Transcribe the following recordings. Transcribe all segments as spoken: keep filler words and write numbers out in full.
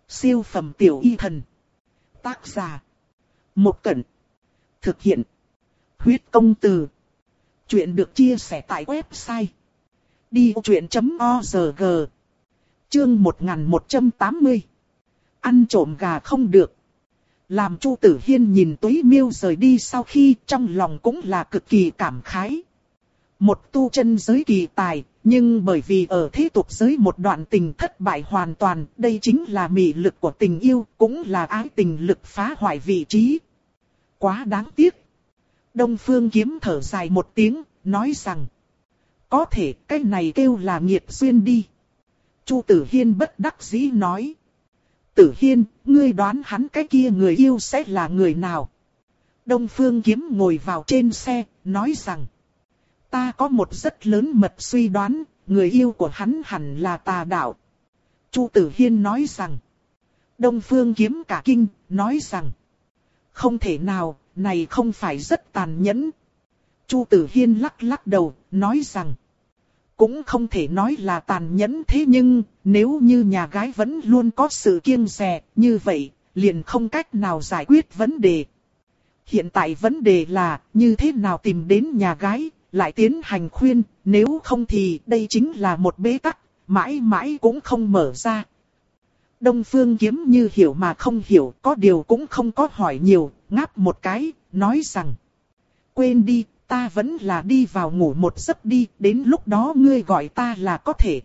Siêu phẩm tiểu y thần. Tác giả. Một Cẩn. Thực hiện. Huyết công từ. Chuyện được chia sẻ tại website đi vô chuyện chấm org. Chương một nghìn một trăm tám mươi. Ăn trộm gà không được. Làm Chu Tử Hiên nhìn Túy Miêu rời đi sau khi trong lòng cũng là cực kỳ cảm khái. Một tu chân giới kỳ tài, nhưng bởi vì ở thế tục giới một đoạn tình thất bại hoàn toàn, đây chính là mị lực của tình yêu, cũng là ái tình lực phá hoại vị trí. Quá đáng tiếc. Đông Phương Kiếm thở dài một tiếng, nói rằng, có thể cái này kêu là nghiệp duyên đi. Chu Tử Hiên bất đắc dĩ nói, Tử Hiên, ngươi đoán hắn cái kia người yêu sẽ là người nào? Đông Phương Kiếm ngồi vào trên xe, nói rằng, ta có một rất lớn mật suy đoán, người yêu của hắn hẳn là tà đạo. Chu Tử Hiên nói rằng, Đông Phương Kiếm cả kinh, nói rằng, không thể nào, này không phải rất tàn nhẫn. Chu Tử Hiên lắc lắc đầu, nói rằng, cũng không thể nói là tàn nhẫn thế nhưng, nếu như nhà gái vẫn luôn có sự kiêng dè, như vậy, liền không cách nào giải quyết vấn đề. Hiện tại vấn đề là, như thế nào tìm đến nhà gái, lại tiến hành khuyên, nếu không thì đây chính là một bế tắc, mãi mãi cũng không mở ra. Đông Phương Kiếm như hiểu mà không hiểu, có điều cũng không có hỏi nhiều, ngáp một cái, nói rằng, quên đi, ta vẫn là đi vào ngủ một giấc đi, đến lúc đó ngươi gọi ta là có thể.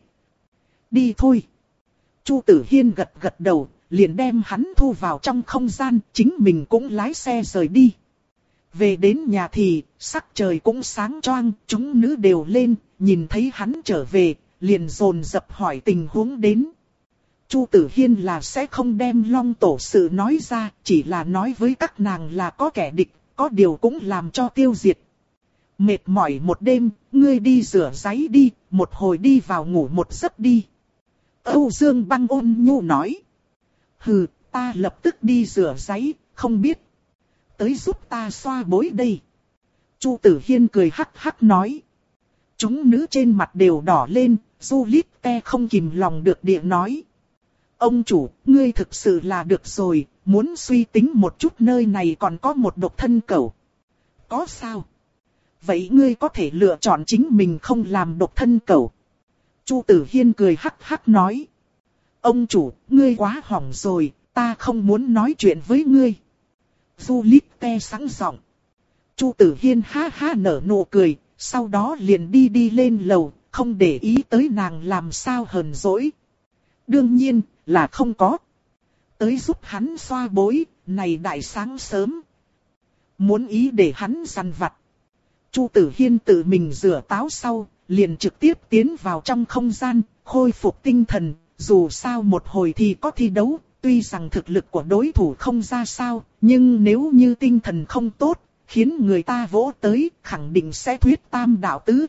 Đi thôi. Chu Tử Hiên gật gật đầu, liền đem hắn thu vào trong không gian, chính mình cũng lái xe rời đi. Về đến nhà thì, sắc trời cũng sáng choang, chúng nữ đều lên, nhìn thấy hắn trở về, liền dồn dập hỏi tình huống đến. Chu Tử Hiên là sẽ không đem Long Tổ sự nói ra, chỉ là nói với các nàng là có kẻ địch, có điều cũng làm cho tiêu diệt. Mệt mỏi một đêm, ngươi đi rửa ráy đi, một hồi đi vào ngủ một giấc đi. Âu Dương Băng ôn nhu nói. Hừ, ta lập tức đi rửa ráy, không biết. Tới giúp ta xoa bối đây. Chu Tử Hiên cười hắc hắc nói. Chúng nữ trên mặt đều đỏ lên, Juliet te không kìm lòng được địa nói. Ông chủ, ngươi thực sự là được rồi, muốn suy tính một chút nơi này còn có một độc thân cẩu. Có sao? Vậy ngươi có thể lựa chọn chính mình không làm độc thân cẩu. Chu Tử Hiên cười hắc hắc nói. Ông chủ, ngươi quá hỏng rồi, ta không muốn nói chuyện với ngươi. Juliet te sẵn giọng. Chu Tử Hiên ha ha nở nụ cười, sau đó liền đi đi lên lầu, không để ý tới nàng làm sao hờn dỗi. Đương nhiên, là không có. Tới giúp hắn xoa bối, này đại sáng sớm. Muốn ý để hắn săn vặt. Chu Tử Hiên tự mình rửa táo sau, liền trực tiếp tiến vào trong không gian, khôi phục tinh thần, dù sao một hồi thì có thi đấu, tuy rằng thực lực của đối thủ không ra sao, nhưng nếu như tinh thần không tốt, khiến người ta vỗ tới, khẳng định sẽ thuyết tam đạo tứ.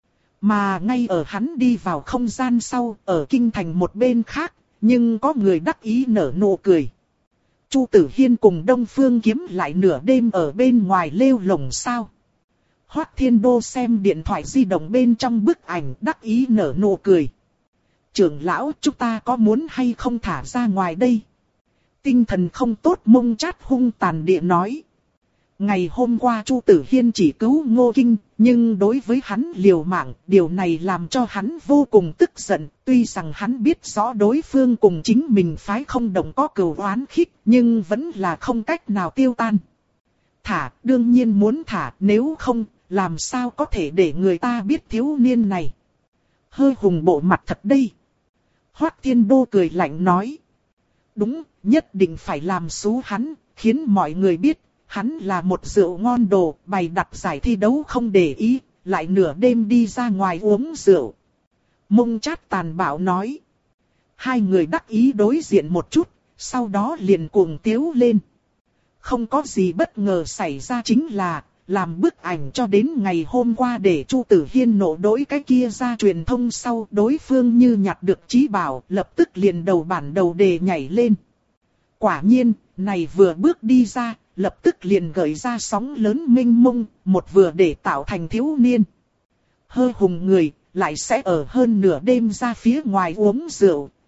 Mà ngay ở hắn đi vào không gian sau, ở kinh thành một bên khác, nhưng có người đắc ý nở nụ cười. Chu Tử Hiên cùng Đông Phương Kiếm lại nửa đêm ở bên ngoài lêu lồng sao. Hoắc Thiên Đô xem điện thoại di động bên trong bức ảnh đắc ý nở nụ cười. Trưởng lão, chúng ta có muốn hay không thả ra ngoài đây? Tinh thần không tốt Mông Chát hung tàn địa nói. Ngày hôm qua Chu Tử Hiên chỉ cứu Ngô Kinh, nhưng đối với hắn liều mạng, điều này làm cho hắn vô cùng tức giận. Tuy rằng hắn biết rõ đối phương cùng chính mình phái không đồng có cừu oán khích, nhưng vẫn là không cách nào tiêu tan. Thả, đương nhiên muốn thả, nếu không, làm sao có thể để người ta biết thiếu niên này. Hơi hùng bộ mặt thật đây. Hoắc Thiên Đô cười lạnh nói. Đúng, nhất định phải làm xú hắn, khiến mọi người biết. Hắn là một rượu ngon đồ, bày đặt giải thi đấu không để ý, lại nửa đêm đi ra ngoài uống rượu. Mông Chát tàn bạo nói. Hai người đắc ý đối diện một chút, sau đó liền cuồng tiếu lên. Không có gì bất ngờ xảy ra chính là, làm bức ảnh cho đến ngày hôm qua để Chu Tử Hiên nộ đối cái kia ra truyền thông sau, đối phương như nhặt được trí bảo, lập tức liền đầu bản đầu đề nhảy lên. Quả nhiên, này vừa bước đi ra, lập tức liền gợi ra sóng lớn mênh mông, một vừa để tạo thành thiếu niên. Hơi hùng người, lại sẽ ở hơn nửa đêm ra phía ngoài uống rượu,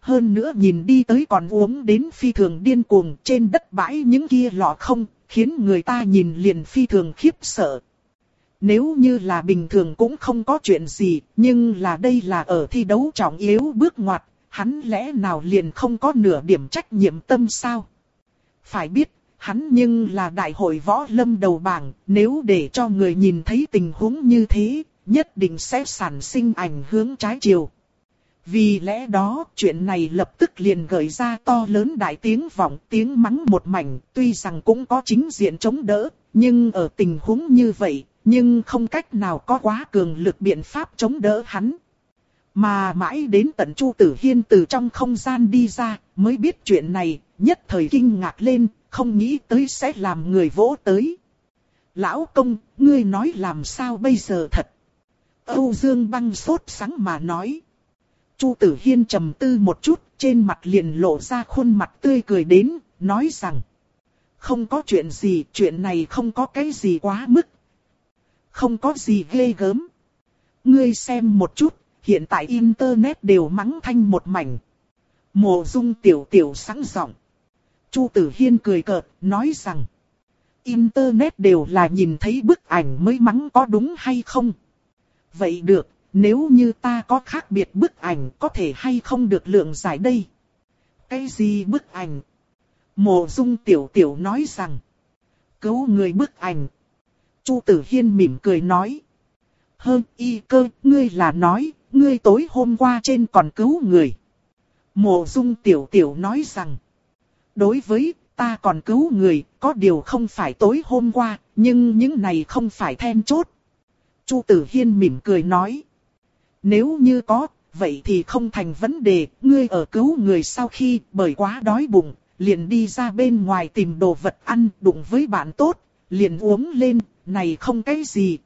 hơn nữa nhìn đi tới còn uống đến phi thường điên cuồng, trên đất bãi những kia lọ không, khiến người ta nhìn liền phi thường khiếp sợ. Nếu như là bình thường cũng không có chuyện gì, nhưng là đây là ở thi đấu trọng yếu bước ngoặt, hắn lẽ nào liền không có nửa điểm trách nhiệm tâm sao? Phải biết, hắn nhưng là đại hội võ lâm đầu bảng, nếu để cho người nhìn thấy tình huống như thế, nhất định sẽ sản sinh ảnh hưởng trái chiều. Vì lẽ đó, chuyện này lập tức liền gợi ra to lớn đại tiếng vọng, tiếng mắng một mảnh, tuy rằng cũng có chính diện chống đỡ, nhưng ở tình huống như vậy, nhưng không cách nào có quá cường lực biện pháp chống đỡ hắn. Mà mãi đến tận Chu Tử Hiên từ trong không gian đi ra, mới biết chuyện này, nhất thời kinh ngạc lên, không nghĩ tới sẽ làm người vỗ tới. Lão công, ngươi nói làm sao bây giờ thật? Âu Dương Băng sốt sắng mà nói. Chu Tử Hiên trầm tư một chút, trên mặt liền lộ ra khuôn mặt tươi cười đến, nói rằng. Không có chuyện gì, chuyện này không có cái gì quá mức. Không có gì ghê gớm. Ngươi xem một chút, hiện tại Internet đều mắng thanh một mảnh. Mộ Dung tiểu tiểu sẵn giọng. Chu Tử Hiên cười cợt, nói rằng. Internet đều là nhìn thấy bức ảnh mới mắng có đúng hay không? Vậy được, nếu như ta có khác biệt bức ảnh có thể hay không được lượng giải đây? Cái gì bức ảnh? Mộ Dung tiểu tiểu nói rằng. Cứu người bức ảnh. Chu Tử Hiên mỉm cười nói. Hơn y cơ, ngươi là nói, ngươi tối hôm qua trên còn cứu người. Mộ Dung tiểu tiểu nói rằng. Đối với ta còn cứu người, có điều không phải tối hôm qua, nhưng những này không phải then chốt. Chu Tử Hiên mỉm cười nói. Nếu như có, vậy thì không thành vấn đề, ngươi ở cứu người sau khi bởi quá đói bụng, liền đi ra bên ngoài tìm đồ vật ăn, đụng với bạn tốt, liền uống lên, này không cái gì.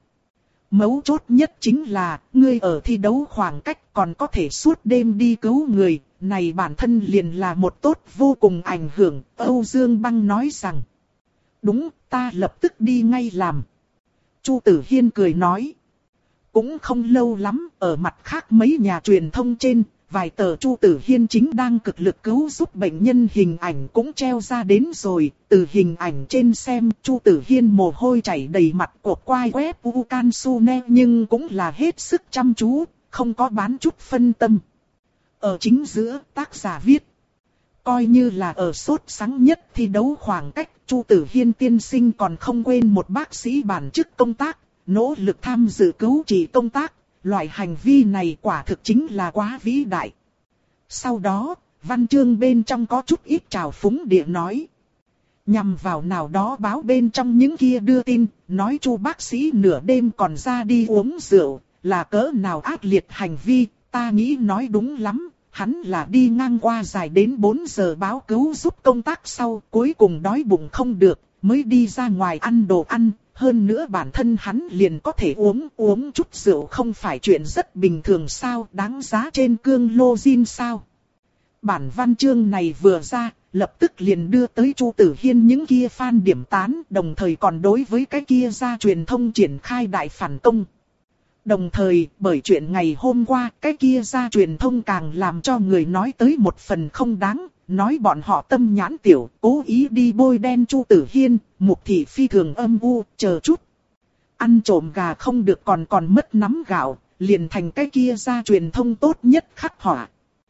Mấu chốt nhất chính là, ngươi ở thi đấu khoảng cách còn có thể suốt đêm đi cứu người, này bản thân liền là một tốt vô cùng ảnh hưởng, Âu Dương Băng nói rằng. Đúng, ta lập tức đi ngay làm. Chu Tử Hiên cười nói. Cũng không lâu lắm, ở mặt khác mấy nhà truyền thông trên, vài tờ Chu Tử Hiên chính đang cực lực cứu giúp bệnh nhân hình ảnh cũng treo ra đến rồi. Từ hình ảnh trên xem, Chu Tử Hiên mồ hôi chảy đầy mặt của quai web u can su ne, nhưng cũng là hết sức chăm chú, không có bán chút phân tâm. Ở chính giữa, tác giả viết. Coi như là ở sốt sắng nhất thi đấu khoảng cách, Chu Tử Hiên tiên sinh còn không quên một bác sĩ bản chức công tác, nỗ lực tham dự cứu trị công tác, loại hành vi này quả thực chính là quá vĩ đại. Sau đó, văn chương bên trong có chút ít trào phúng địa nói. Nhằm vào nào đó báo bên trong những kia đưa tin, nói Chu bác sĩ nửa đêm còn ra đi uống rượu, là cỡ nào ác liệt hành vi, ta nghĩ nói đúng lắm. Hắn là đi ngang qua dài đến bốn giờ báo cứu giúp công tác sau, cuối cùng đói bụng không được, mới đi ra ngoài ăn đồ ăn. Hơn nữa bản thân hắn liền có thể uống, uống chút rượu không phải chuyện rất bình thường sao, đáng giá trên cương lô zin sao. Bản văn chương này vừa ra, lập tức liền đưa tới Chu Tử Hiên những kia fan điểm tán, đồng thời còn đối với cái kia ra truyền thông triển khai đại phản công. Đồng thời, bởi chuyện ngày hôm qua, cái kia ra truyền thông càng làm cho người nói tới một phần không đáng, nói bọn họ tâm nhãn tiểu, cố ý đi bôi đen Chu Tử Hiên, Mục thị phi thường âm u, chờ chút. Ăn trộm gà không được còn còn mất nắm gạo, liền thành cái kia ra truyền thông tốt nhất khắc họa.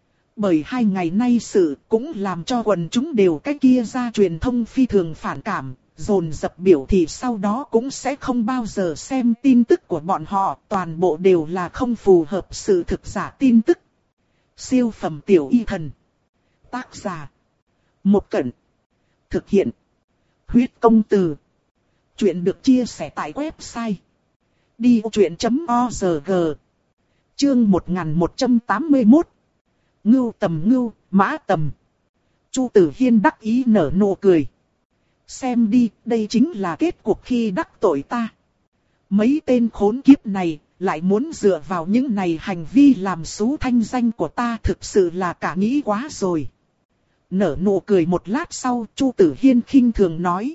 Bởi hai ngày nay sự cũng làm cho quần chúng đều cái kia ra truyền thông phi thường phản cảm, dồn dập biểu thị sau đó cũng sẽ không bao giờ xem tin tức của bọn họ, toàn bộ đều là không phù hợp sự thực giả tin tức. Siêu phẩm tiểu y thần. Tác giả. Một Cẩn. Thực hiện. Huyết công từ. Chuyện được chia sẻ tại website. đi truyện chấm org. Chương một nghìn một trăm tám mươi mốt. Ngưu tầm ngưu, mã tầm. Chu Tử Hiên đắc ý nở nụ cười. Xem đi, đây chính là kết cục khi đắc tội ta. Mấy tên khốn kiếp này, lại muốn dựa vào những này hành vi làm xú thanh danh của ta, thực sự là cả nghĩ quá rồi. Nở nụ cười một lát sau, Chu Tử Hiên khinh thường nói.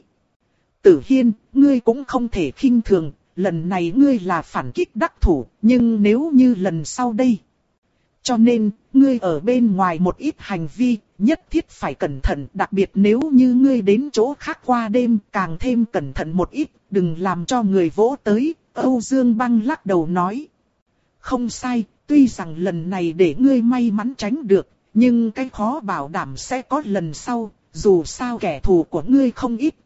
Tử Hiên, ngươi cũng không thể khinh thường, lần này ngươi là phản kích đắc thủ, nhưng nếu như lần sau đây. Cho nên, ngươi ở bên ngoài một ít hành vi, nhất thiết phải cẩn thận. Đặc biệt nếu như ngươi đến chỗ khác qua đêm, càng thêm cẩn thận một ít, đừng làm cho người vỗ tới. Âu Dương Băng lắc đầu nói. Không sai, tuy rằng lần này để ngươi may mắn tránh được, nhưng cái khó bảo đảm sẽ có lần sau, dù sao kẻ thù của ngươi không ít.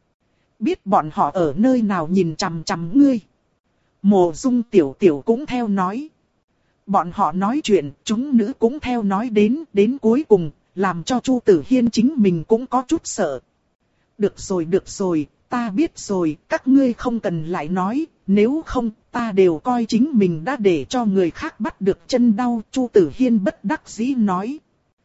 Biết bọn họ ở nơi nào nhìn chằm chằm ngươi. Mộ Dung Tiểu Tiểu cũng theo nói. Bọn họ nói chuyện, chúng nữ cũng theo nói đến, đến cuối cùng, làm cho Chu Tử Hiên chính mình cũng có chút sợ. Được rồi, được rồi, ta biết rồi, các ngươi không cần lại nói, nếu không, ta đều coi chính mình đã để cho người khác bắt được chân đau. Chu Tử Hiên bất đắc dĩ nói.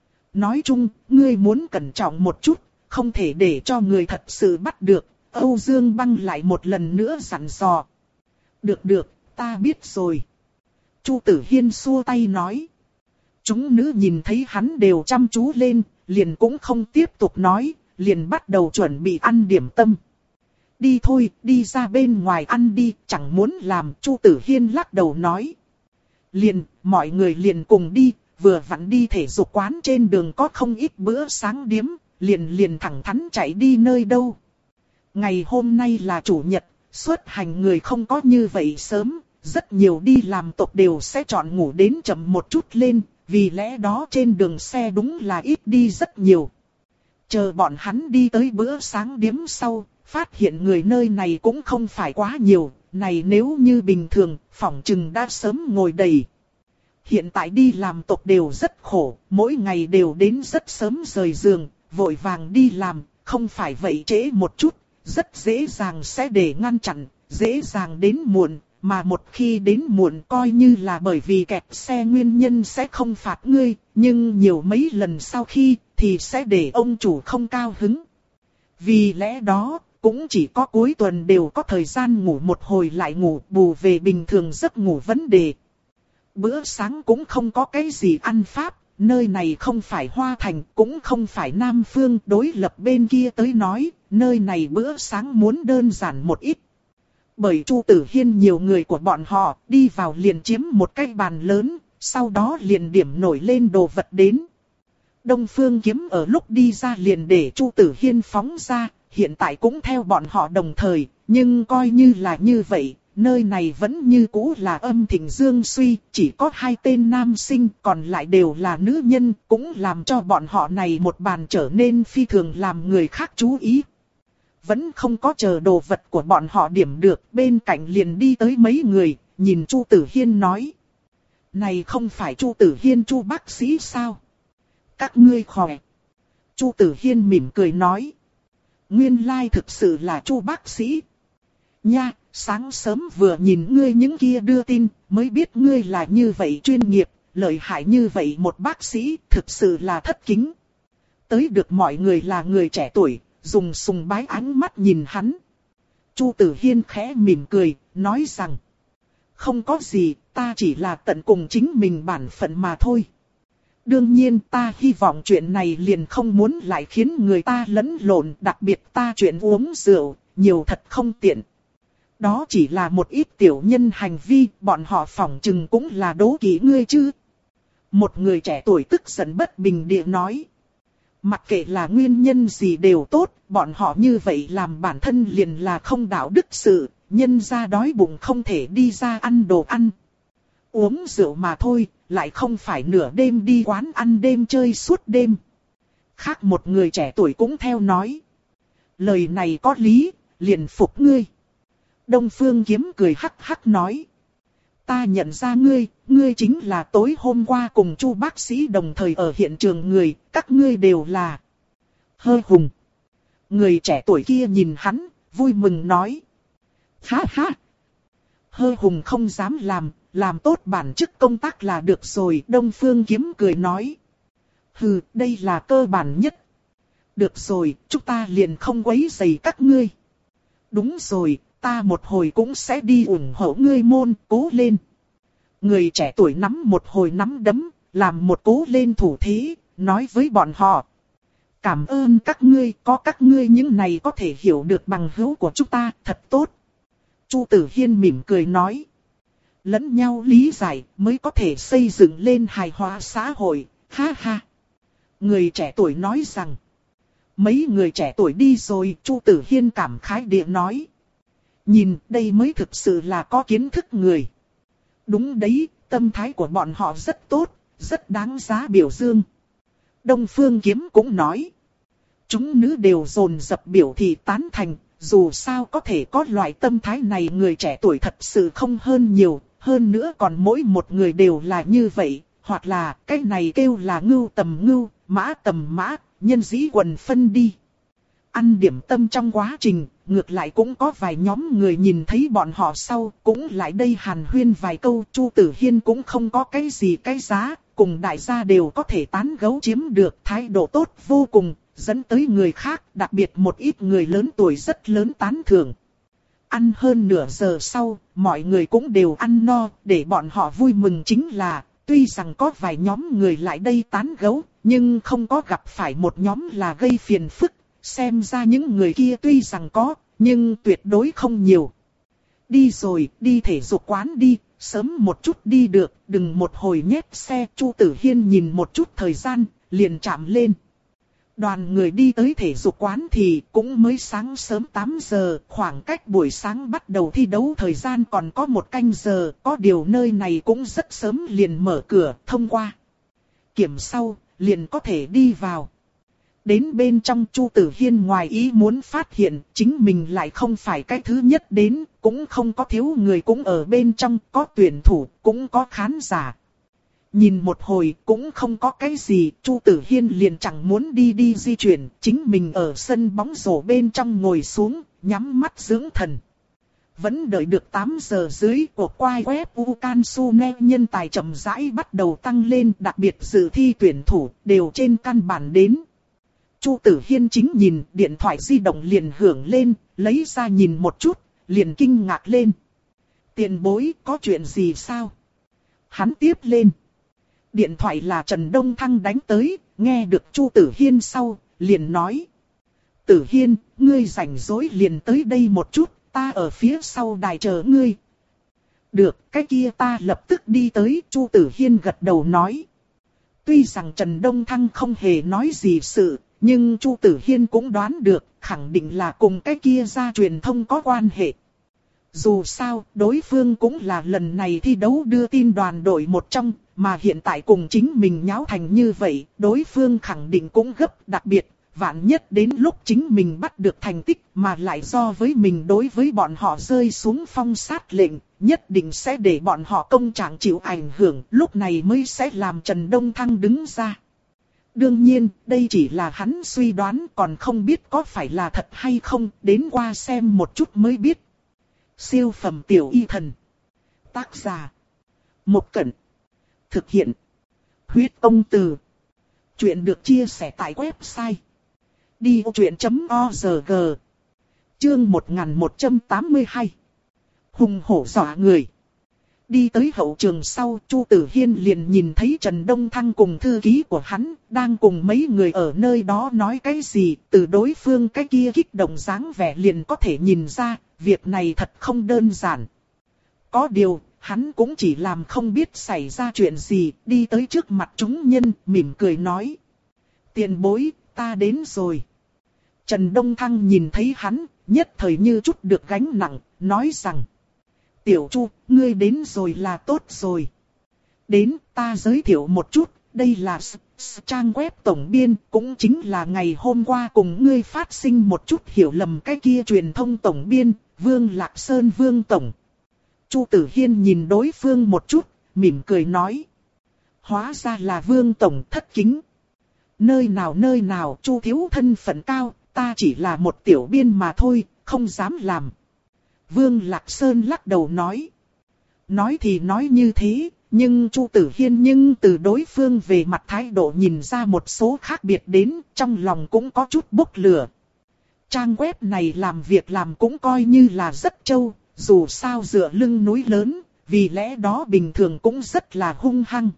Nói chung, ngươi muốn cẩn trọng một chút, không thể để cho người thật sự bắt được. Âu Dương Băng lại một lần nữa dặn dò. Được được, ta biết rồi. Chu Tử Hiên xua tay nói. Chúng nữ nhìn thấy hắn đều chăm chú lên, liền cũng không tiếp tục nói, liền bắt đầu chuẩn bị ăn điểm tâm. Đi thôi, đi ra bên ngoài ăn đi, chẳng muốn làm. Chu Tử Hiên lắc đầu nói. Liền, mọi người liền cùng đi, vừa vặn đi thể dục quán trên đường có không ít bữa sáng điếm, liền liền thẳng thắn chạy đi nơi đâu. Ngày hôm nay là chủ nhật, xuất hành người không có như vậy sớm, rất nhiều đi làm tộc đều sẽ chọn ngủ đến chậm một chút lên, vì lẽ đó trên đường xe đúng là ít đi rất nhiều. Chờ bọn hắn đi tới bữa sáng điếm sau, phát hiện người nơi này cũng không phải quá nhiều, này nếu như bình thường, phỏng chừng đã sớm ngồi đầy. Hiện tại đi làm tộc đều rất khổ, mỗi ngày đều đến rất sớm rời giường, vội vàng đi làm, không phải vậy trễ một chút, rất dễ dàng sẽ để ngăn chặn, dễ dàng đến muộn, mà một khi đến muộn coi như là bởi vì kẹt xe nguyên nhân sẽ không phạt ngươi, nhưng nhiều mấy lần sau khi thì sẽ để ông chủ không cao hứng. Vì lẽ đó, cũng chỉ có cuối tuần đều có thời gian ngủ một hồi lại ngủ, bù về bình thường giấc ngủ vấn đề. Bữa sáng cũng không có cái gì ăn pháp, nơi này không phải Hoa Thành, cũng không phải Nam Phương, đối lập bên kia tới nói, nơi này bữa sáng muốn đơn giản một ít. Bởi Chu Tử Hiên nhiều người của bọn họ, đi vào liền chiếm một cái bàn lớn, sau đó liền điểm nổi lên đồ vật đến. Đông Phương Kiếm ở lúc đi ra liền để Chu Tử Hiên phóng ra, hiện tại cũng theo bọn họ đồng thời, nhưng coi như là như vậy, nơi này vẫn như cũ là âm thịnh dương suy, chỉ có hai tên nam sinh, còn lại đều là nữ nhân, cũng làm cho bọn họ này một bàn trở nên phi thường làm người khác chú ý. Vẫn không có chờ đồ vật của bọn họ điểm được, bên cạnh liền đi tới mấy người, nhìn Chu Tử Hiên nói. Này không phải Chu Tử Hiên Chu bác sĩ sao? Các ngươi khỏe. Chu Tử Hiên mỉm cười nói. Nguyên lai thực sự là Chu bác sĩ. Nha, sáng sớm vừa nhìn ngươi những kia đưa tin, mới biết ngươi là như vậy chuyên nghiệp, lợi hại như vậy một bác sĩ, thực sự là thất kính. Tới được mọi người là người trẻ tuổi, dùng sùng bái ánh mắt nhìn hắn. Chu Tử Hiên khẽ mỉm cười, nói rằng. Không có gì, ta chỉ là tận cùng chính mình bản phận mà thôi. Đương nhiên ta hy vọng chuyện này liền không muốn lại khiến người ta lẫn lộn, đặc biệt ta chuyện uống rượu, nhiều thật không tiện. Đó chỉ là một ít tiểu nhân hành vi, bọn họ phỏng chừng cũng là đố kỵ ngươi chứ. Một người trẻ tuổi tức giận bất bình địa nói. Mặc kệ là nguyên nhân gì đều tốt, bọn họ như vậy làm bản thân liền là không đạo đức sự, nhân ra đói bụng không thể đi ra ăn đồ ăn. Uống rượu mà thôi, lại không phải nửa đêm đi quán ăn đêm chơi suốt đêm. Khác một người trẻ tuổi cũng theo nói. Lời này có lý, liền phục ngươi. Đông Phương Kiếm cười hắc hắc nói. Ta nhận ra ngươi, ngươi chính là tối hôm qua cùng Chu bác sĩ đồng thời ở hiện trường người, các ngươi đều là Hơ Hùng. Người trẻ tuổi kia nhìn hắn, vui mừng nói. Ha ha! Hơ Hùng không dám làm, làm tốt bản chức công tác là được rồi. Đông Phương Kiếm cười nói. Hừ, đây là cơ bản nhất. Được rồi, chúng ta liền không quấy rầy các ngươi. Đúng rồi, ta một hồi cũng sẽ đi ủng hộ ngươi môn, cố lên. Người trẻ tuổi nắm một hồi nắm đấm, làm một cố lên thủ thế, nói với bọn họ. Cảm ơn các ngươi, có các ngươi những này có thể hiểu được bằng hữu của chúng ta, thật tốt. Chu Tử Hiên mỉm cười nói. Lẫn nhau lý giải mới có thể xây dựng lên hài hòa xã hội, ha ha. Người trẻ tuổi nói rằng. Mấy người trẻ tuổi đi rồi, Chu Tử Hiên cảm khái địa nói. Nhìn, đây mới thực sự là có kiến thức người. Đúng đấy, tâm thái của bọn họ rất tốt, rất đáng giá biểu dương. Đông Phương Kiếm cũng nói. Chúng nữ đều dồn dập biểu thị tán thành, dù sao có thể có loại tâm thái này người trẻ tuổi thật sự không hơn nhiều, hơn nữa còn mỗi một người đều là như vậy, hoặc là cái này kêu là ngưu tầm ngưu, mã tầm mã, nhân dĩ quần phân đi. Ăn điểm tâm trong quá trình, ngược lại cũng có vài nhóm người nhìn thấy bọn họ sau, cũng lại đây hàn huyên vài câu. Chu Tử Hiên cũng không có cái gì cái giá, cùng đại gia đều có thể tán gẫu chiếm được thái độ tốt vô cùng, dẫn tới người khác, đặc biệt một ít người lớn tuổi rất lớn tán thưởng. Ăn hơn nửa giờ sau, mọi người cũng đều ăn no, để bọn họ vui mừng chính là, tuy rằng có vài nhóm người lại đây tán gẫu, nhưng không có gặp phải một nhóm là gây phiền phức. Xem ra những người kia tuy rằng có, nhưng tuyệt đối không nhiều. Đi rồi, đi thể dục quán đi, sớm một chút đi được, đừng một hồi nhét xe. Chu Tử Hiên nhìn một chút thời gian, liền chạm lên. Đoàn người đi tới thể dục quán thì cũng mới sáng sớm tám giờ, khoảng cách buổi sáng bắt đầu thi đấu thời gian còn có một canh giờ, có điều nơi này cũng rất sớm liền mở cửa, thông qua kiểm sau, liền có thể đi vào. Đến bên trong, Chu Tử Hiên ngoài ý muốn phát hiện chính mình lại không phải cái thứ nhất đến, cũng không có thiếu người cũng ở bên trong, có tuyển thủ, cũng có khán giả. Nhìn một hồi cũng không có cái gì, Chu Tử Hiên liền chẳng muốn đi đi di chuyển, chính mình ở sân bóng rổ bên trong ngồi xuống, nhắm mắt dưỡng thần. Vẫn đợi được tám giờ dưới, cuộc quay web Ukansune nhân tài chậm rãi bắt đầu tăng lên, đặc biệt dự thi tuyển thủ đều trên căn bản đến. Chu Tử Hiên chính nhìn, điện thoại di động liền hưởng lên, lấy ra nhìn một chút, liền kinh ngạc lên. Tiền bối, có chuyện gì sao? Hắn tiếp lên. Điện thoại là Trần Đông Thăng đánh tới, nghe được Chu Tử Hiên sau, liền nói. Tử Hiên, ngươi rảnh rỗi liền tới đây một chút, ta ở phía sau đài chờ ngươi. Được, cái kia ta lập tức đi tới, Chu Tử Hiên gật đầu nói. Tuy rằng Trần Đông Thăng không hề nói gì sự, nhưng Chu Tử Hiên cũng đoán được, khẳng định là cùng cái kia ra truyền thông có quan hệ. Dù sao, đối phương cũng là lần này thi đấu đưa tin đoàn đội một trong, mà hiện tại cùng chính mình nháo thành như vậy, đối phương khẳng định cũng gấp, đặc biệt, vạn nhất đến lúc chính mình bắt được thành tích mà lại do với mình đối với bọn họ rơi xuống phong sát lệnh, nhất định sẽ để bọn họ công trạng chịu ảnh hưởng, lúc này mới sẽ làm Trần Đông Thăng đứng ra. Đương nhiên, đây chỉ là hắn suy đoán, còn không biết có phải là thật hay không, đến qua xem một chút mới biết. Siêu phẩm tiểu y thần. Tác giả. Một Cẩn. Thực hiện. Huyết Công Từ. Chuyện được chia sẻ tại website. đi ô chuyện chấm org. Chương một nghìn một trăm tám mươi hai. Hùng hổ dọa người. Đi tới hậu trường sau, Chu Tử Hiên liền nhìn thấy Trần Đông Thăng cùng thư ký của hắn, đang cùng mấy người ở nơi đó nói cái gì, từ đối phương cái kia kích động dáng vẻ liền có thể nhìn ra, việc này thật không đơn giản. Có điều, hắn cũng chỉ làm không biết xảy ra chuyện gì, đi tới trước mặt chúng nhân, mỉm cười nói. Tiền bối, ta đến rồi. Trần Đông Thăng nhìn thấy hắn, nhất thời như chút được gánh nặng, nói rằng. Tiểu Chu, ngươi đến rồi là tốt rồi. Đến, ta giới thiệu một chút, đây là s- s- trang web tổng biên, cũng chính là ngày hôm qua cùng ngươi phát sinh một chút hiểu lầm cái kia truyền thông tổng biên, Vương Lạc Sơn Vương Tổng. Chu Tử Hiên nhìn đối phương một chút, mỉm cười nói. Hóa ra là Vương Tổng thất kính. Nơi nào nơi nào Chu thiếu thân phận cao, ta chỉ là một tiểu biên mà thôi, không dám làm. Vương Lạc Sơn lắc đầu nói. Nói thì nói như thế, nhưng Chu Tử Hiên nhưng từ đối phương về mặt thái độ nhìn ra một số khác biệt đến, trong lòng cũng có chút bốc lửa. Trang web này làm việc làm cũng coi như là rất trâu, dù sao dựa lưng núi lớn, vì lẽ đó bình thường cũng rất là hung hăng.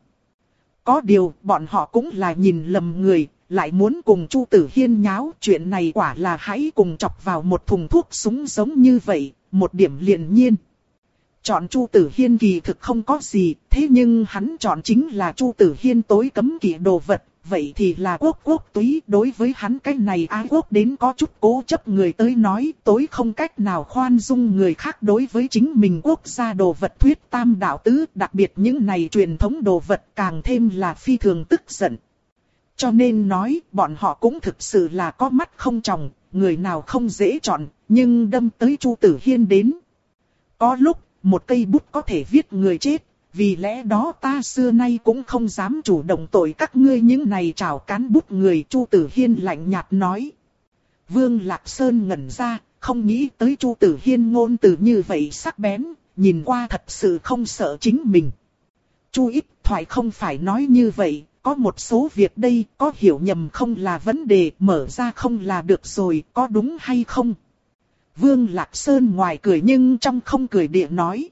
Có điều, bọn họ cũng là nhìn lầm người, lại muốn cùng Chu Tử Hiên nháo, chuyện này quả là hãy cùng chọc vào một thùng thuốc súng giống như vậy, một điểm liền nhiên. Chọn Chu Tử Hiên kỳ thực không có gì, thế nhưng hắn chọn chính là Chu Tử Hiên tối cấm kỵ đồ vật, vậy thì là quốc quốc túy. Đối với hắn cái này ái quốc đến có chút cố chấp người tới nói, tối không cách nào khoan dung người khác đối với chính mình quốc gia đồ vật thuyết tam đạo tứ, đặc biệt những này truyền thống đồ vật càng thêm là phi thường tức giận. Cho nên nói, bọn họ cũng thực sự là có mắt không tròng, người nào không dễ chọn, nhưng đâm tới Chu Tử Hiên đến. Có lúc, một cây bút có thể viết người chết, vì lẽ đó ta xưa nay cũng không dám chủ động tội các ngươi những này trảo cán bút người. Chu Tử Hiên lạnh nhạt nói. Vương Lạc Sơn ngẩn ra, không nghĩ tới Chu Tử Hiên ngôn từ như vậy sắc bén, nhìn qua thật sự không sợ chính mình. Chu ít thoại không phải nói như vậy, có một số việc đây, có hiểu nhầm không là vấn đề, mở ra không là được rồi, có đúng hay không? Vương Lạc Sơn ngoài cười nhưng trong không cười địa nói.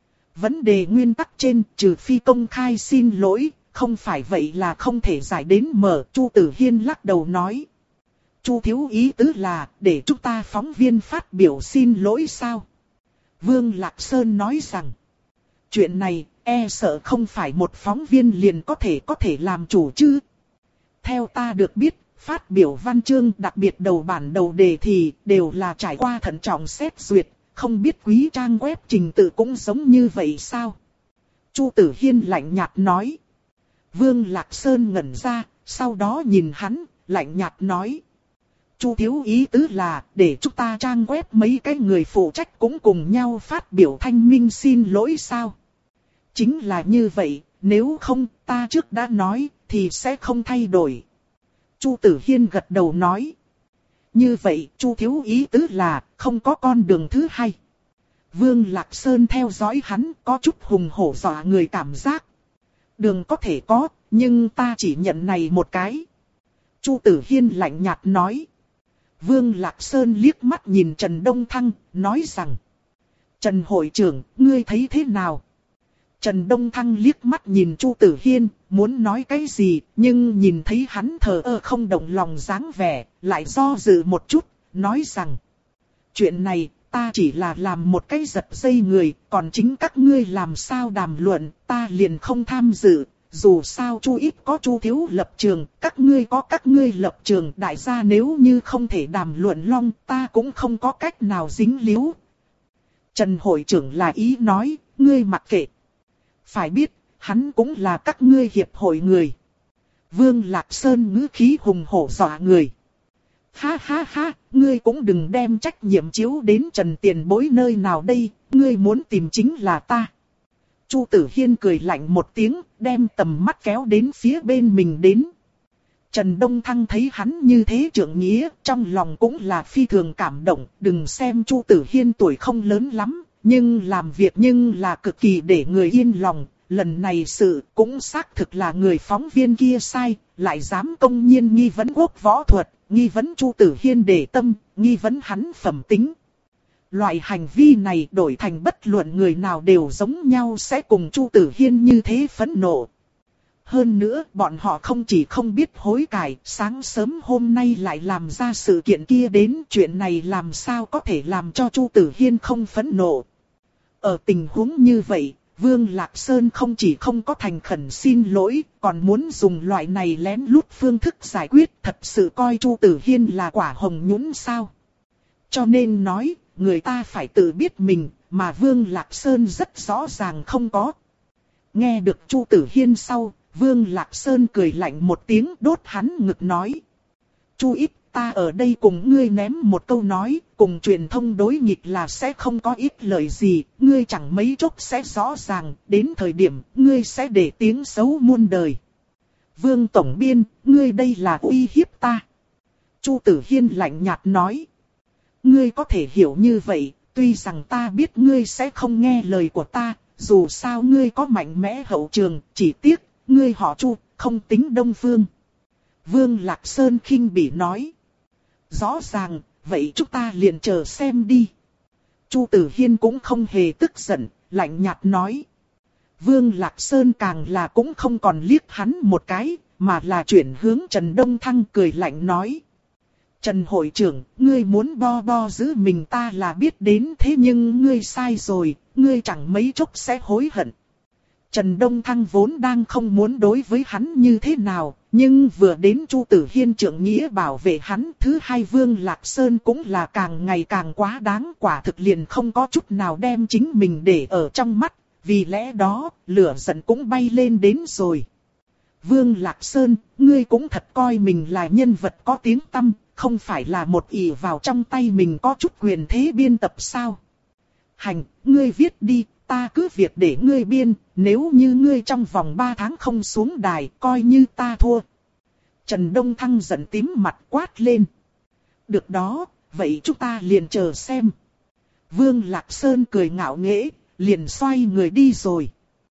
Vấn đề nguyên tắc trên, trừ phi công khai xin lỗi, không phải vậy là không thể giải đến mở. Chu Tử Hiên lắc đầu nói. Chu thiếu ý tứ là, để chúng ta phóng viên phát biểu xin lỗi sao? Vương Lạc Sơn nói rằng, chuyện này, e sợ không phải một phóng viên liền có thể có thể làm chủ chứ. Theo ta được biết, phát biểu văn chương đặc biệt đầu bản đầu đề thì đều là trải qua thận trọng xét duyệt, không biết quý trang web trình tự cũng giống như vậy sao? Chu Tử Hiên lạnh nhạt nói. Vương Lạc Sơn ngẩn ra, sau đó nhìn hắn, lạnh nhạt nói. Chu thiếu ý tứ là, để chúng ta trang web mấy cái người phụ trách cũng cùng nhau phát biểu thanh minh xin lỗi sao? Chính là như vậy, nếu không, ta trước đã nói, thì sẽ không thay đổi. Chu Tử Hiên gật đầu nói. Như vậy, Chu thiếu ý tứ là, không có con đường thứ hai. Vương Lạc Sơn theo dõi hắn, có chút hùng hổ dọa người cảm giác. Đường có thể có, nhưng ta chỉ nhận này một cái. Chu Tử Hiên lạnh nhạt nói. Vương Lạc Sơn liếc mắt nhìn Trần Đông Thăng, nói rằng. Trần hội trưởng, ngươi thấy thế nào? Trần Đông Thăng liếc mắt nhìn Chu Tử Hiên, muốn nói cái gì, nhưng nhìn thấy hắn thờ ơ không động lòng dáng vẻ, lại do dự một chút, nói rằng. Chuyện này, ta chỉ là làm một cái giật dây người, còn chính các ngươi làm sao đàm luận, ta liền không tham dự. Dù sao Chu ít có Chu thiếu lập trường, các ngươi có các ngươi lập trường, đại gia nếu như không thể đàm luận long, ta cũng không có cách nào dính líu. Trần hội trưởng là ý nói, ngươi mặc kệ. Phải biết, hắn cũng là các ngươi hiệp hội người. Vương Lạc Sơn ngữ khí hùng hổ dọa người. Ha ha ha, ngươi cũng đừng đem trách nhiệm chiếu đến Trần tiền bối nơi nào đây, ngươi muốn tìm chính là ta. Chu Tử Hiên cười lạnh một tiếng, đem tầm mắt kéo đến phía bên mình đến. Trần Đông Thăng thấy hắn như thế trượng nghĩa, trong lòng cũng là phi thường cảm động, đừng xem Chu Tử Hiên tuổi không lớn lắm, nhưng làm việc nhưng là cực kỳ để người yên lòng. Lần này sự cũng xác thực là người phóng viên kia sai, lại dám công nhiên nghi vấn quốc võ thuật, nghi vấn Chu Tử Hiên để tâm, nghi vấn hắn phẩm tính. Loại hành vi này đổi thành bất luận người nào đều giống nhau sẽ cùng Chu Tử Hiên như thế phẫn nộ. Hơn nữa, bọn họ không chỉ không biết hối cải, sáng sớm hôm nay lại làm ra sự kiện kia đến, chuyện này làm sao có thể làm cho Chu Tử Hiên không phẫn nộ. Ở tình huống như vậy, Vương Lạc Sơn không chỉ không có thành khẩn xin lỗi, còn muốn dùng loại này lén lút phương thức giải quyết, thật sự coi Chu Tử Hiên là quả hồng nhũn sao. Cho nên nói, người ta phải tự biết mình, mà Vương Lạc Sơn rất rõ ràng không có. Nghe được Chu Tử Hiên sau, Vương Lạc Sơn cười lạnh một tiếng đốt hắn ngực nói. Chu ít, ta ở đây cùng ngươi ném một câu nói, cùng truyền thông đối nghịch là sẽ không có ít lời gì, ngươi chẳng mấy chốc sẽ rõ ràng, đến thời điểm, ngươi sẽ để tiếng xấu muôn đời. Vương Tổng Biên, ngươi đây là uy hiếp ta. Chu Tử Hiên lạnh nhạt nói. Ngươi có thể hiểu như vậy, tuy rằng ta biết ngươi sẽ không nghe lời của ta, dù sao ngươi có mạnh mẽ hậu trường, chỉ tiếc, ngươi họ Chu, không tính Đông Phương. Vương Lạc Sơn khinh bỉ nói. Rõ ràng, vậy chúng ta liền chờ xem đi. Chu Tử Hiên cũng không hề tức giận, lạnh nhạt nói. Vương Lạc Sơn càng là cũng không còn liếc hắn một cái, mà là chuyển hướng Trần Đông Thăng cười lạnh nói. Trần hội trưởng, ngươi muốn bo bo giữ mình ta là biết đến, thế nhưng ngươi sai rồi, ngươi chẳng mấy chốc sẽ hối hận. Trần Đông Thăng vốn đang không muốn đối với hắn như thế nào, nhưng vừa đến Chu Tử Hiên trượng nghĩa bảo vệ hắn, thứ hai Vương Lạc Sơn cũng là càng ngày càng quá đáng, quả thực liền không có chút nào đem chính mình để ở trong mắt, vì lẽ đó, lửa giận cũng bay lên đến rồi. Vương Lạc Sơn, ngươi cũng thật coi mình là nhân vật có tiếng tăm, không phải là một ỷ vào trong tay mình có chút quyền thế biên tập sao? Hành, ngươi viết đi, ta cứ việc để ngươi biên, nếu như ngươi trong vòng ba tháng không xuống đài, coi như ta thua. Trần Đông Thăng giận tím mặt quát lên. Được đó, vậy chúng ta liền chờ xem. Vương Lạc Sơn cười ngạo nghễ, liền xoay người đi rồi.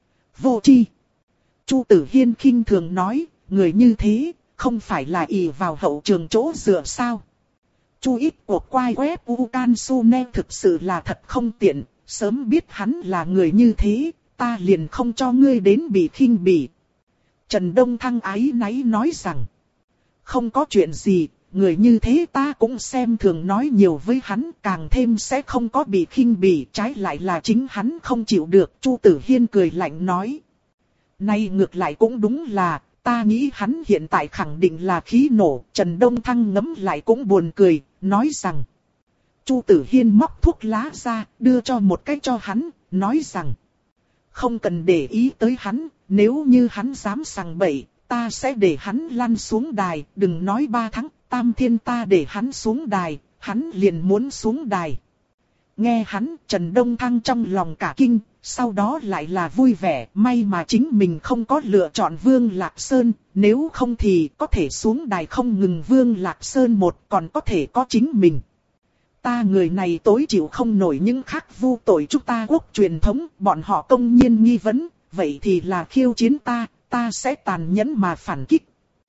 Vô tri. Chu Tử Hiên khinh thường nói, người như thế, không phải là ỷ vào hậu trường chỗ dựa sao? Chu ít cuộc quay web Ucan Sune thực sự là thật không tiện, sớm biết hắn là người như thế, ta liền không cho ngươi đến bị khinh bỉ. Trần Đông Thăng ái náy nói rằng, không có chuyện gì, người như thế ta cũng xem thường nói nhiều với hắn, càng thêm sẽ không có bị khinh bỉ, trái lại là chính hắn không chịu được. Chu Tử Hiên cười lạnh nói, nay ngược lại cũng đúng là, ta nghĩ hắn hiện tại khẳng định là khí nổ. Trần Đông Thăng ngẫm lại cũng buồn cười, nói rằng, Chu Tử Hiên móc thuốc lá ra, đưa cho một cái cho hắn, nói rằng, không cần để ý tới hắn, nếu như hắn dám sằng bậy, ta sẽ để hắn lăn xuống đài, đừng nói ba tháng, tam thiên ta để hắn xuống đài, hắn liền muốn xuống đài. Nghe hắn, Trần Đông Thăng trong lòng cả kinh, sau đó lại là vui vẻ, may mà chính mình không có lựa chọn Vương Lạc Sơn, nếu không thì có thể xuống đài không ngừng Vương Lạc Sơn một, còn có thể có chính mình. Ta người này tối chịu không nổi những khác vu tội chúng ta quốc truyền thống, bọn họ công nhiên nghi vấn, vậy thì là khiêu chiến ta, ta sẽ tàn nhẫn mà phản kích.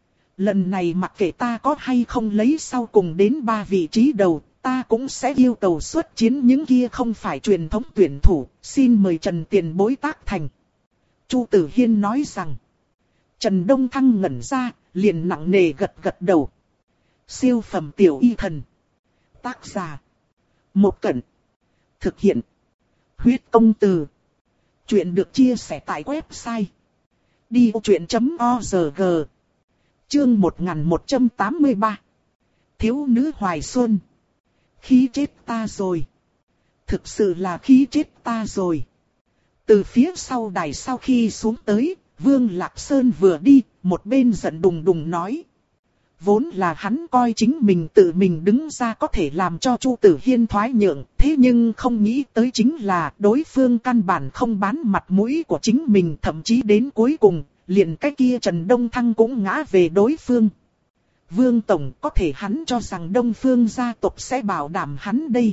Lần này mặc kệ ta có hay không lấy sau cùng đến ba vị trí đầu, ta cũng sẽ yêu cầu xuất chiến những kia không phải truyền thống tuyển thủ, xin mời Trần tiền bối tác thành. Chu Tử Hiên nói rằng, Trần Đông Thăng ngẩn ra, liền nặng nề gật gật đầu. Siêu phẩm tiểu y thần. Tác giả. Một Cẩn. Thực hiện. Huyết công từ. Chuyện được chia sẻ tại website. đi ô chuyện chấm org. Chương một nghìn một trăm tám mươi ba. Thiếu nữ Hoài Xuân. Khí chết ta rồi. Thực sự là khí chết ta rồi. Từ phía sau đài sau khi xuống tới, Vương Lạc Sơn vừa đi, một bên giận đùng đùng nói. Vốn là hắn coi chính mình tự mình đứng ra có thể làm cho Chu Tử Hiên thoái nhượng, thế nhưng không nghĩ tới chính là đối phương căn bản không bán mặt mũi của chính mình, thậm chí đến cuối cùng, liền cái kia Trần Đông Thăng cũng ngã về đối phương. Vương Tổng có thể hắn cho rằng Đông Phương gia tộc sẽ bảo đảm hắn đây.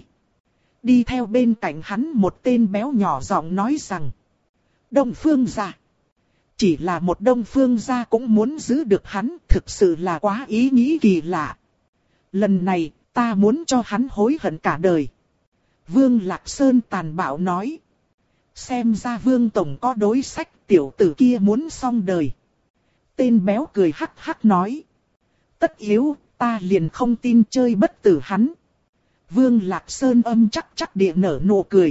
Đi theo bên cạnh hắn một tên béo nhỏ giọng nói rằng, Đông Phương gia. Chỉ là một Đông Phương gia cũng muốn giữ được hắn, thực sự là quá ý nghĩ kỳ lạ. Lần này, ta muốn cho hắn hối hận cả đời. Vương Lạc Sơn tàn bạo nói. Xem ra Vương Tổng có đối sách, tiểu tử kia muốn xong đời. Tên béo cười hắc hắc nói. Tất yếu, ta liền không tin chơi bất tử hắn. Vương Lạc Sơn âm chắc chắc địa nở nụ cười.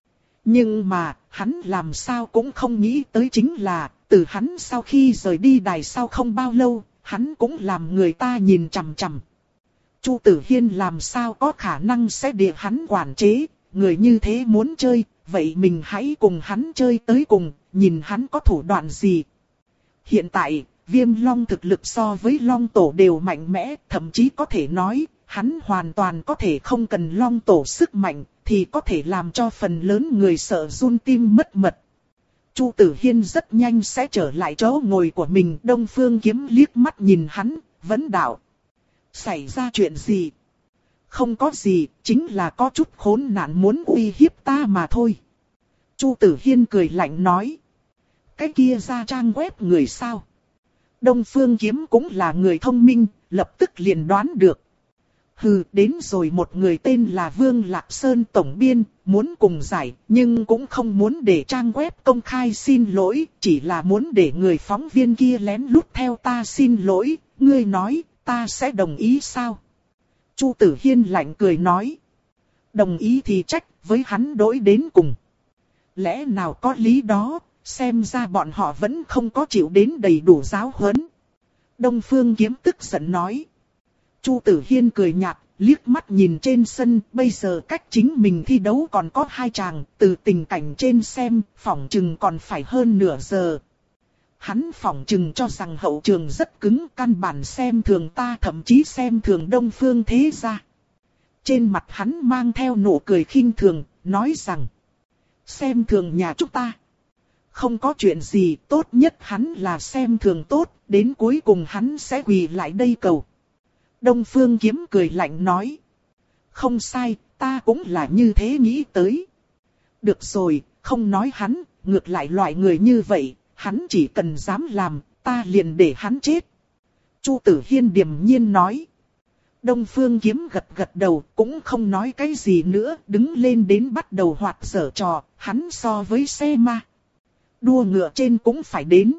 Nhưng mà, hắn làm sao cũng không nghĩ tới chính là, từ hắn sau khi rời đi đài sau không bao lâu, hắn cũng làm người ta nhìn chằm chằm. Chu Tử Hiên làm sao có khả năng sẽ địa hắn quản chế, người như thế muốn chơi, vậy mình hãy cùng hắn chơi tới cùng, nhìn hắn có thủ đoạn gì. Hiện tại, Viêm Long thực lực so với Long Tổ đều mạnh mẽ, thậm chí có thể nói, hắn hoàn toàn có thể không cần Long Tổ sức mạnh, thì có thể làm cho phần lớn người sợ run tim mất mật. Chu Tử Hiên rất nhanh sẽ trở lại chỗ ngồi của mình. Đông Phương Kiếm liếc mắt nhìn hắn, vấn đạo. Xảy ra chuyện gì? Không có gì, chính là có chút khốn nạn muốn uy hiếp ta mà thôi. Chu Tử Hiên cười lạnh nói. Cái kia ra trang web người sao? Đông Phương Kiếm cũng là người thông minh, lập tức liền đoán được. Hừ, đến rồi một người tên là Vương Lạc Sơn tổng biên, muốn cùng giải, nhưng cũng không muốn để trang web công khai xin lỗi, chỉ là muốn để người phóng viên kia lén lút theo ta xin lỗi, ngươi nói, ta sẽ đồng ý sao? Chu Tử Hiên lạnh cười nói. Đồng ý thì trách, với hắn đối đến cùng. Lẽ nào có lý đó, xem ra bọn họ vẫn không có chịu đến đầy đủ giáo huấn. Đông Phương Kiếm tức giận nói. Chu Tử Hiên cười nhạt, liếc mắt nhìn trên sân, bây giờ cách chính mình thi đấu còn có hai chàng, từ tình cảnh trên xem, phỏng chừng còn phải hơn nửa giờ. Hắn phỏng chừng cho rằng hậu trường rất cứng, căn bản xem thường ta, thậm chí xem thường Đông Phương thế gia. Trên mặt hắn mang theo nụ cười khinh thường, nói rằng, xem thường nhà chúng ta. Không có chuyện gì, tốt nhất hắn là xem thường tốt, đến cuối cùng hắn sẽ quỳ lại đây cầu. Đông Phương Kiếm cười lạnh nói. Không sai, ta cũng là như thế nghĩ tới. Được rồi, không nói hắn, ngược lại loại người như vậy, hắn chỉ cần dám làm, ta liền để hắn chết. Chu Tử Hiên điềm nhiên nói. Đông Phương Kiếm gật gật đầu, cũng không nói cái gì nữa, đứng lên đến bắt đầu hoạt dở trò, hắn so với xe ma. Đua ngựa trên cũng phải đến.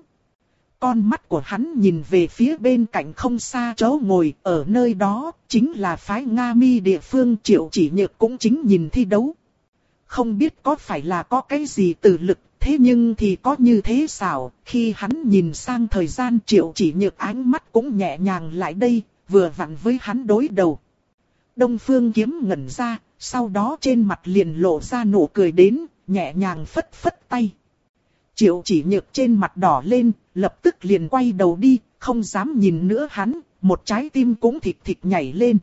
Con mắt của hắn nhìn về phía bên cạnh không xa chỗ ngồi, ở nơi đó, chính là phái Nga Mi địa phương. Triệu Chỉ Nhược cũng chính nhìn thi đấu. Không biết có phải là có cái gì từ lực, thế nhưng thì có như thế sao, khi hắn nhìn sang thời gian Triệu Chỉ Nhược ánh mắt cũng nhẹ nhàng lại đây, vừa vặn với hắn đối đầu. Đông Phương Kiếm ngẩn ra, sau đó trên mặt liền lộ ra nụ cười đến, nhẹ nhàng phất phất tay. Triệu Chỉ Nhược trên mặt đỏ lên, lập tức liền quay đầu đi, không dám nhìn nữa hắn, một trái tim cũng thịt thịt nhảy lên.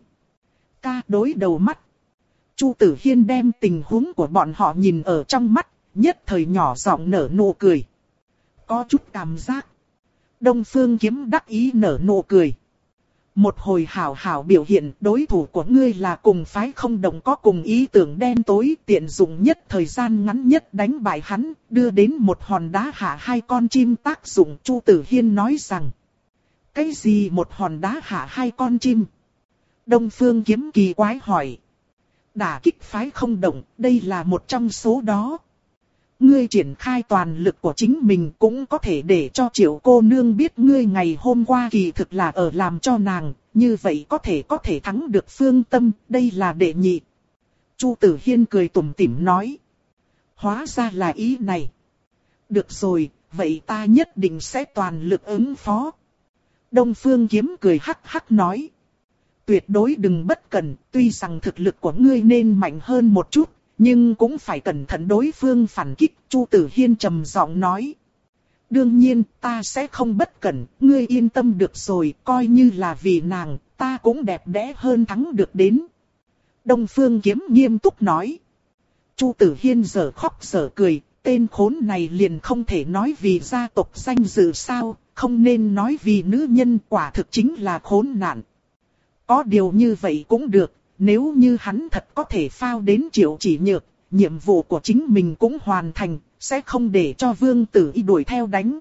Ca đối đầu mắt. Chu Tử Hiên đem tình huống của bọn họ nhìn ở trong mắt, nhất thời nhỏ giọng nở nụ cười. Có chút cảm giác. Đông Phương Kiếm đắc ý nở nụ cười. Một hồi hảo hảo biểu hiện, đối thủ của ngươi là cùng phái không đồng có cùng ý tưởng đen tối, tiện dụng nhất thời gian ngắn nhất đánh bại hắn, đưa đến một hòn đá hạ hai con chim tác dụng. Chu Tử Hiên nói rằng, cái gì một hòn đá hạ hai con chim? Đông Phương Kiếm kỳ quái hỏi. Đả kích phái không đồng, đây là một trong số đó. Ngươi triển khai toàn lực của chính mình cũng có thể để cho Triệu cô nương biết ngươi ngày hôm qua kỳ thực là ở làm cho nàng, như vậy có thể có thể thắng được Phương Tâm, đây là đệ nhị. Chu Tử Hiên cười tủm tỉm nói. Hóa ra là ý này. Được rồi, vậy ta nhất định sẽ toàn lực ứng phó. Đông Phương Kiếm cười hắc hắc nói. Tuyệt đối đừng bất cẩn, tuy rằng thực lực của ngươi nên mạnh hơn một chút. Nhưng cũng phải cẩn thận đối phương phản kích, Chu Tử Hiên trầm giọng nói. Đương nhiên, ta sẽ không bất cẩn, ngươi yên tâm được rồi, coi như là vì nàng, ta cũng đẹp đẽ hơn thắng được đến. Đông Phương Kiếm nghiêm túc nói. Chu Tử Hiên giờ khóc giờ cười, tên khốn này liền không thể nói vì gia tộc danh dự sao, không nên nói vì nữ nhân, quả thực chính là khốn nạn. Có điều như vậy cũng được. Nếu như hắn thật có thể phao đến Triệu Chỉ Nhược, nhiệm vụ của chính mình cũng hoàn thành, sẽ không để cho Vương Tử Y đuổi theo đánh.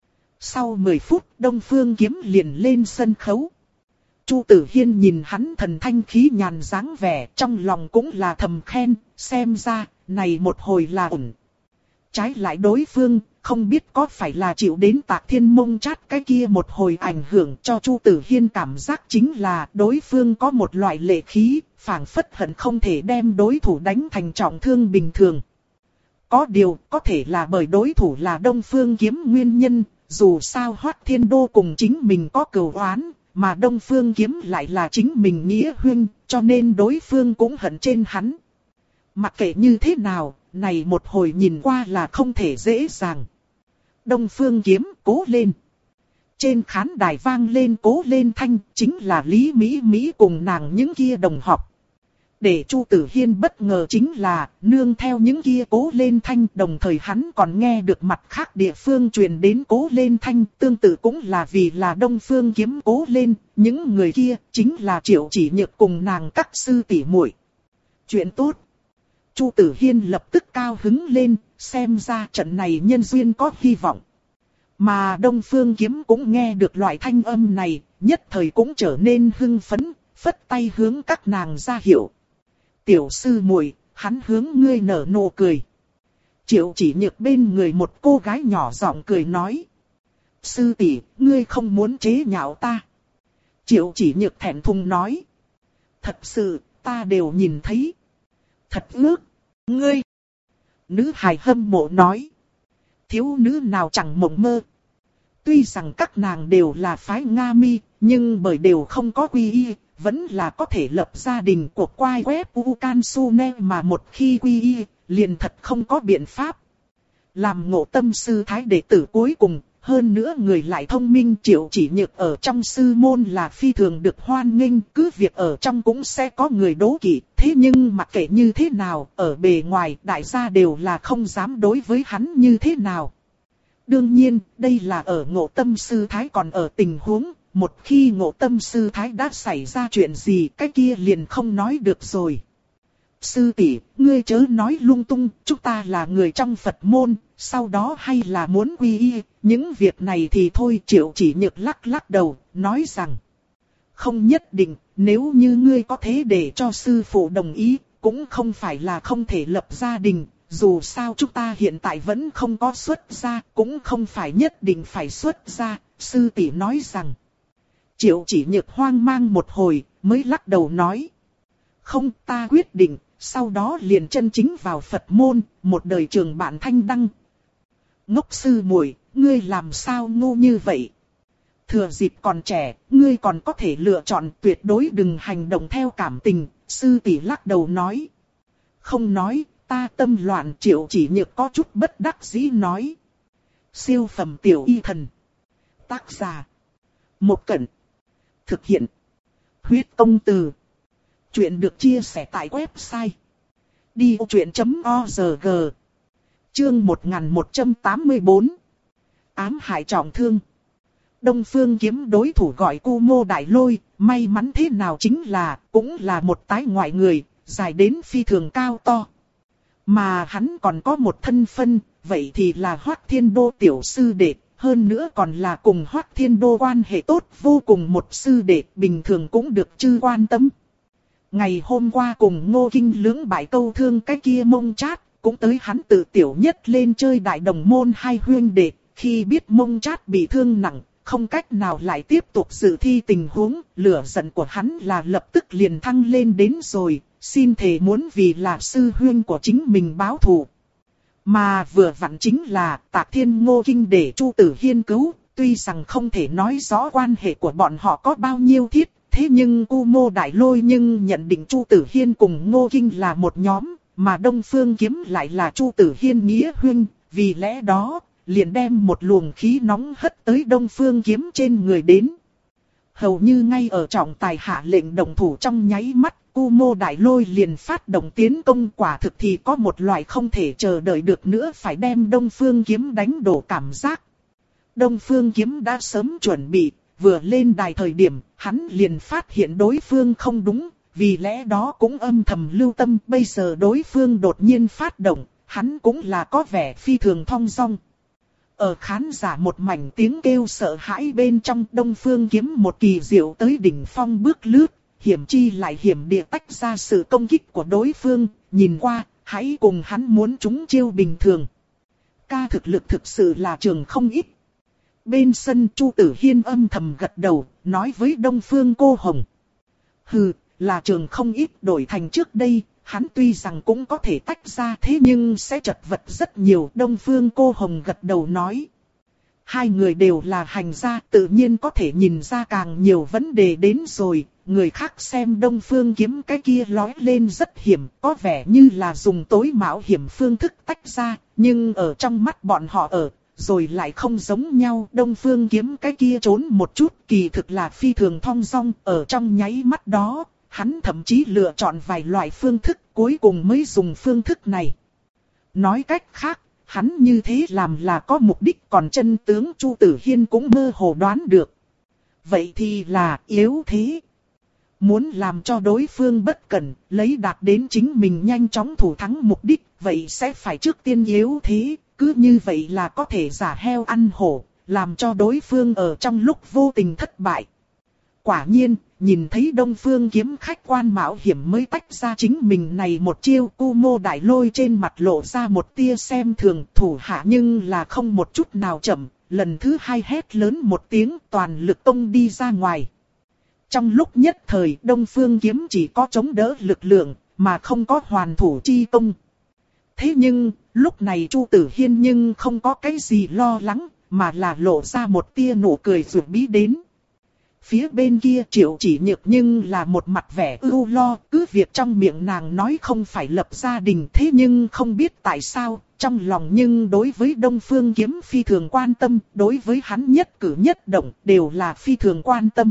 Sau mười phút, Đông Phương Kiếm liền lên sân khấu. Chu Tử Hiên nhìn hắn thần thanh khí nhàn dáng vẻ, trong lòng cũng là thầm khen, xem ra, này một hồi là ổn. Trái lại đối phương, không biết có phải là chịu đến Tạc Thiên Mông chát cái kia một hồi ảnh hưởng cho Chu Tử Hiên cảm giác chính là đối phương có một loại lệ khí, phảng phất hận không thể đem đối thủ đánh thành trọng thương bình thường. Có điều, có thể là bởi đối thủ là Đông Phương Kiếm nguyên nhân, dù sao Hoắc Thiên Đô cùng chính mình có cừu oán, mà Đông Phương Kiếm lại là chính mình nghĩa huynh, cho nên đối phương cũng hận trên hắn. Mặc kệ như thế nào, này một hồi nhìn qua là không thể dễ dàng. Đông Phương Kiếm, cố lên. Trên khán đài vang lên cố lên thanh, chính là Lý Mỹ Mỹ cùng nàng những kia đồng học. Để Chu Tử Hiên bất ngờ chính là, nương theo những kia cố lên thanh, đồng thời hắn còn nghe được mặt khác địa phương truyền đến cố lên thanh, tương tự cũng là vì là Đông Phương Kiếm cố lên, những người kia chính là Triệu Chỉ Nhược cùng nàng các sư tỷ muội. Chuyện tốt. Chu Tử Hiên lập tức cao hứng lên, xem ra trận này nhân duyên có hy vọng. Mà Đông Phương Kiếm cũng nghe được loại thanh âm này, nhất thời cũng trở nên hưng phấn, phất tay hướng các nàng ra hiệu. Tiểu sư muội, hắn hướng ngươi nở nụ cười. Triệu Chỉ Nhược bên người một cô gái nhỏ giọng cười nói. Sư tỷ, ngươi không muốn chế nhạo ta. Triệu Chỉ Nhược thẹn thùng nói. Thật sự, ta đều nhìn thấy. Thật ước, ngươi. Nữ hài hâm mộ nói. Thiếu nữ nào chẳng mộng mơ. Tuy rằng các nàng đều là phái Nga Mi, nhưng bởi đều không có quy y, vẫn là có thể lập gia đình của quai web Ukansune mà một khi quy y, liền thật không có biện pháp. Làm Ngộ Tâm sư thái đệ tử cuối cùng, hơn nữa người lại thông minh, Triệu Chỉ Nhược ở trong sư môn là phi thường được hoan nghênh, cứ việc ở trong cũng sẽ có người đố kỵ, thế nhưng mặc kệ như thế nào, ở bề ngoài đại gia đều là không dám đối với hắn như thế nào. Đương nhiên, đây là ở Ngộ Tâm sư thái còn ở tình huống, một khi Ngộ Tâm sư thái đã xảy ra chuyện gì, cái kia liền không nói được rồi. Sư tỷ, ngươi chớ nói lung tung, chúng ta là người trong Phật môn, sau đó hay là muốn quy y, những việc này thì thôi. Triệu Chỉ Nhược lắc lắc đầu, nói rằng, không nhất định, nếu như ngươi có thế để cho sư phụ đồng ý, cũng không phải là không thể lập gia đình, dù sao chúng ta hiện tại vẫn không có xuất gia, cũng không phải nhất định phải xuất gia, sư tỷ nói rằng. Triệu Chỉ Nhược hoang mang một hồi, mới lắc đầu nói, không, ta quyết định. Sau đó liền chân chính vào Phật môn, một đời trường bạn thanh đăng. Ngốc sư muội, ngươi làm sao ngu như vậy? Thừa dịp còn trẻ, ngươi còn có thể lựa chọn, tuyệt đối đừng hành động theo cảm tình. Sư tỷ lắc đầu nói. Không nói, ta tâm loạn. Triệu Chỉ Nhược có chút bất đắc dĩ nói. Siêu phẩm tiểu y thần. Tác giả. Một Cẩn. Thực hiện. Huyết công từ. Chuyện được chia sẻ tại website đi ô truyện chấm org. Chương một nghìn một trăm tám mươi bốn. Ám hại trọng thương. Đông Phương Kiếm đối thủ gọi Kumo Đại Lôi, may mắn thế nào chính là, cũng là một tái ngoại người, dài đến phi thường cao to. Mà hắn còn có một thân phân, vậy thì là Hoắc Thiên Đô tiểu sư đệ, hơn nữa còn là cùng Hoắc Thiên Đô quan hệ tốt vô cùng một sư đệ, bình thường cũng được chư quan tâm. Ngày hôm qua cùng Ngô Kinh lưỡng bại câu thương cái kia Mông Trát, cũng tới hắn tự tiểu nhất lên chơi đại đồng môn hai huyên đệ, khi biết Mông Trát bị thương nặng, không cách nào lại tiếp tục dự thi tình huống, lửa giận của hắn là lập tức liền thăng lên đến rồi, xin thề muốn vì là sư huyên của chính mình báo thù. Mà vừa vặn chính là Tạc Thiên Ngô Kinh để Chu Tử Hiên cứu, tuy rằng không thể nói rõ quan hệ của bọn họ có bao nhiêu thiết. Thế nhưng Kumo Đại Lôi nhưng nhận định Chu Tử Hiên cùng Ngô Kinh là một nhóm, mà Đông Phương Kiếm lại là Chu Tử Hiên nghĩa huynh, vì lẽ đó, liền đem một luồng khí nóng hất tới Đông Phương Kiếm trên người đến. Hầu như ngay ở trọng tài hạ lệnh động thủ trong nháy mắt, Kumo Đại Lôi liền phát động tiến công, quả thực thì có một loại không thể chờ đợi được nữa phải đem Đông Phương Kiếm đánh đổ cảm giác. Đông Phương Kiếm đã sớm chuẩn bị. Vừa lên đài thời điểm, hắn liền phát hiện đối phương không đúng, vì lẽ đó cũng âm thầm lưu tâm. Bây giờ đối phương đột nhiên phát động, hắn cũng là có vẻ phi thường thong dong. Ở khán giả một mảnh tiếng kêu sợ hãi bên trong, Đông Phương Kiếm một kỳ diệu tới đỉnh phong bước lướt, hiểm chi lại hiểm địa tách ra sự công kích của đối phương, nhìn qua, hãy cùng hắn muốn trúng chiêu bình thường. Ca thực lực thực sự là trường không ít. Bên sân Chu Tử Hiên âm thầm gật đầu, nói với Đông Phương Cô Hồng. Hừ, là trường không ít, đổi thành trước đây, hắn tuy rằng cũng có thể tách ra thế nhưng sẽ chật vật rất nhiều. Đông Phương Cô Hồng gật đầu nói. Hai người đều là hành gia, tự nhiên có thể nhìn ra càng nhiều vấn đề đến rồi. Người khác xem Đông Phương Kiếm cái kia lói lên rất hiểm, có vẻ như là dùng tối mạo hiểm phương thức tách ra, nhưng ở trong mắt bọn họ ở, rồi lại không giống nhau. Đông Phương Kiếm cái kia trốn một chút, kỳ thực là phi thường thong dong, ở trong nháy mắt đó, hắn thậm chí lựa chọn vài loại phương thức, cuối cùng mới dùng phương thức này. Nói cách khác, hắn như thế làm là có mục đích, còn chân tướng Chu Tử Hiên cũng mơ hồ đoán được. Vậy thì là yếu thế. Muốn làm cho đối phương bất cẩn, lấy đạt đến chính mình nhanh chóng thủ thắng mục đích, vậy sẽ phải trước tiên yếu thế, cứ như vậy là có thể giả heo ăn hổ, làm cho đối phương ở trong lúc vô tình thất bại. Quả nhiên, nhìn thấy Đông Phương Kiếm khách quan mạo hiểm mới tách ra chính mình này một chiêu, Kumo Đại Lôi trên mặt lộ ra một tia xem thường, thủ hạ nhưng là không một chút nào chậm, lần thứ hai hét lớn một tiếng, toàn lực tông đi ra ngoài. Trong lúc nhất thời Đông Phương Kiếm chỉ có chống đỡ lực lượng, mà không có hoàn thủ chi công. Thế nhưng, lúc này Chu Tử Hiên nhưng không có cái gì lo lắng, mà là lộ ra một tia nụ cười dường bí đến. Phía bên kia Triệu Chỉ Nhược nhưng là một mặt vẻ ưu lo, cứ việc trong miệng nàng nói không phải lập gia đình, thế nhưng không biết tại sao, trong lòng nhưng đối với Đông Phương Kiếm phi thường quan tâm, đối với hắn nhất cử nhất động đều là phi thường quan tâm.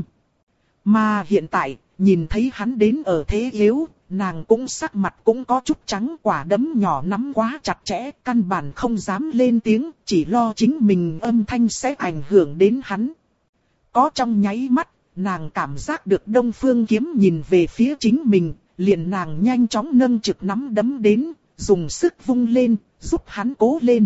Mà hiện tại, nhìn thấy hắn đến ở thế yếu, nàng cũng sắc mặt cũng có chút trắng, quả đấm nhỏ nắm quá chặt chẽ, căn bản không dám lên tiếng, chỉ lo chính mình âm thanh sẽ ảnh hưởng đến hắn. Có trong nháy mắt, nàng cảm giác được Đông Phương Kiếm nhìn về phía chính mình, liền nàng nhanh chóng nâng trực nắm đấm đến, dùng sức vung lên, giúp hắn cố lên.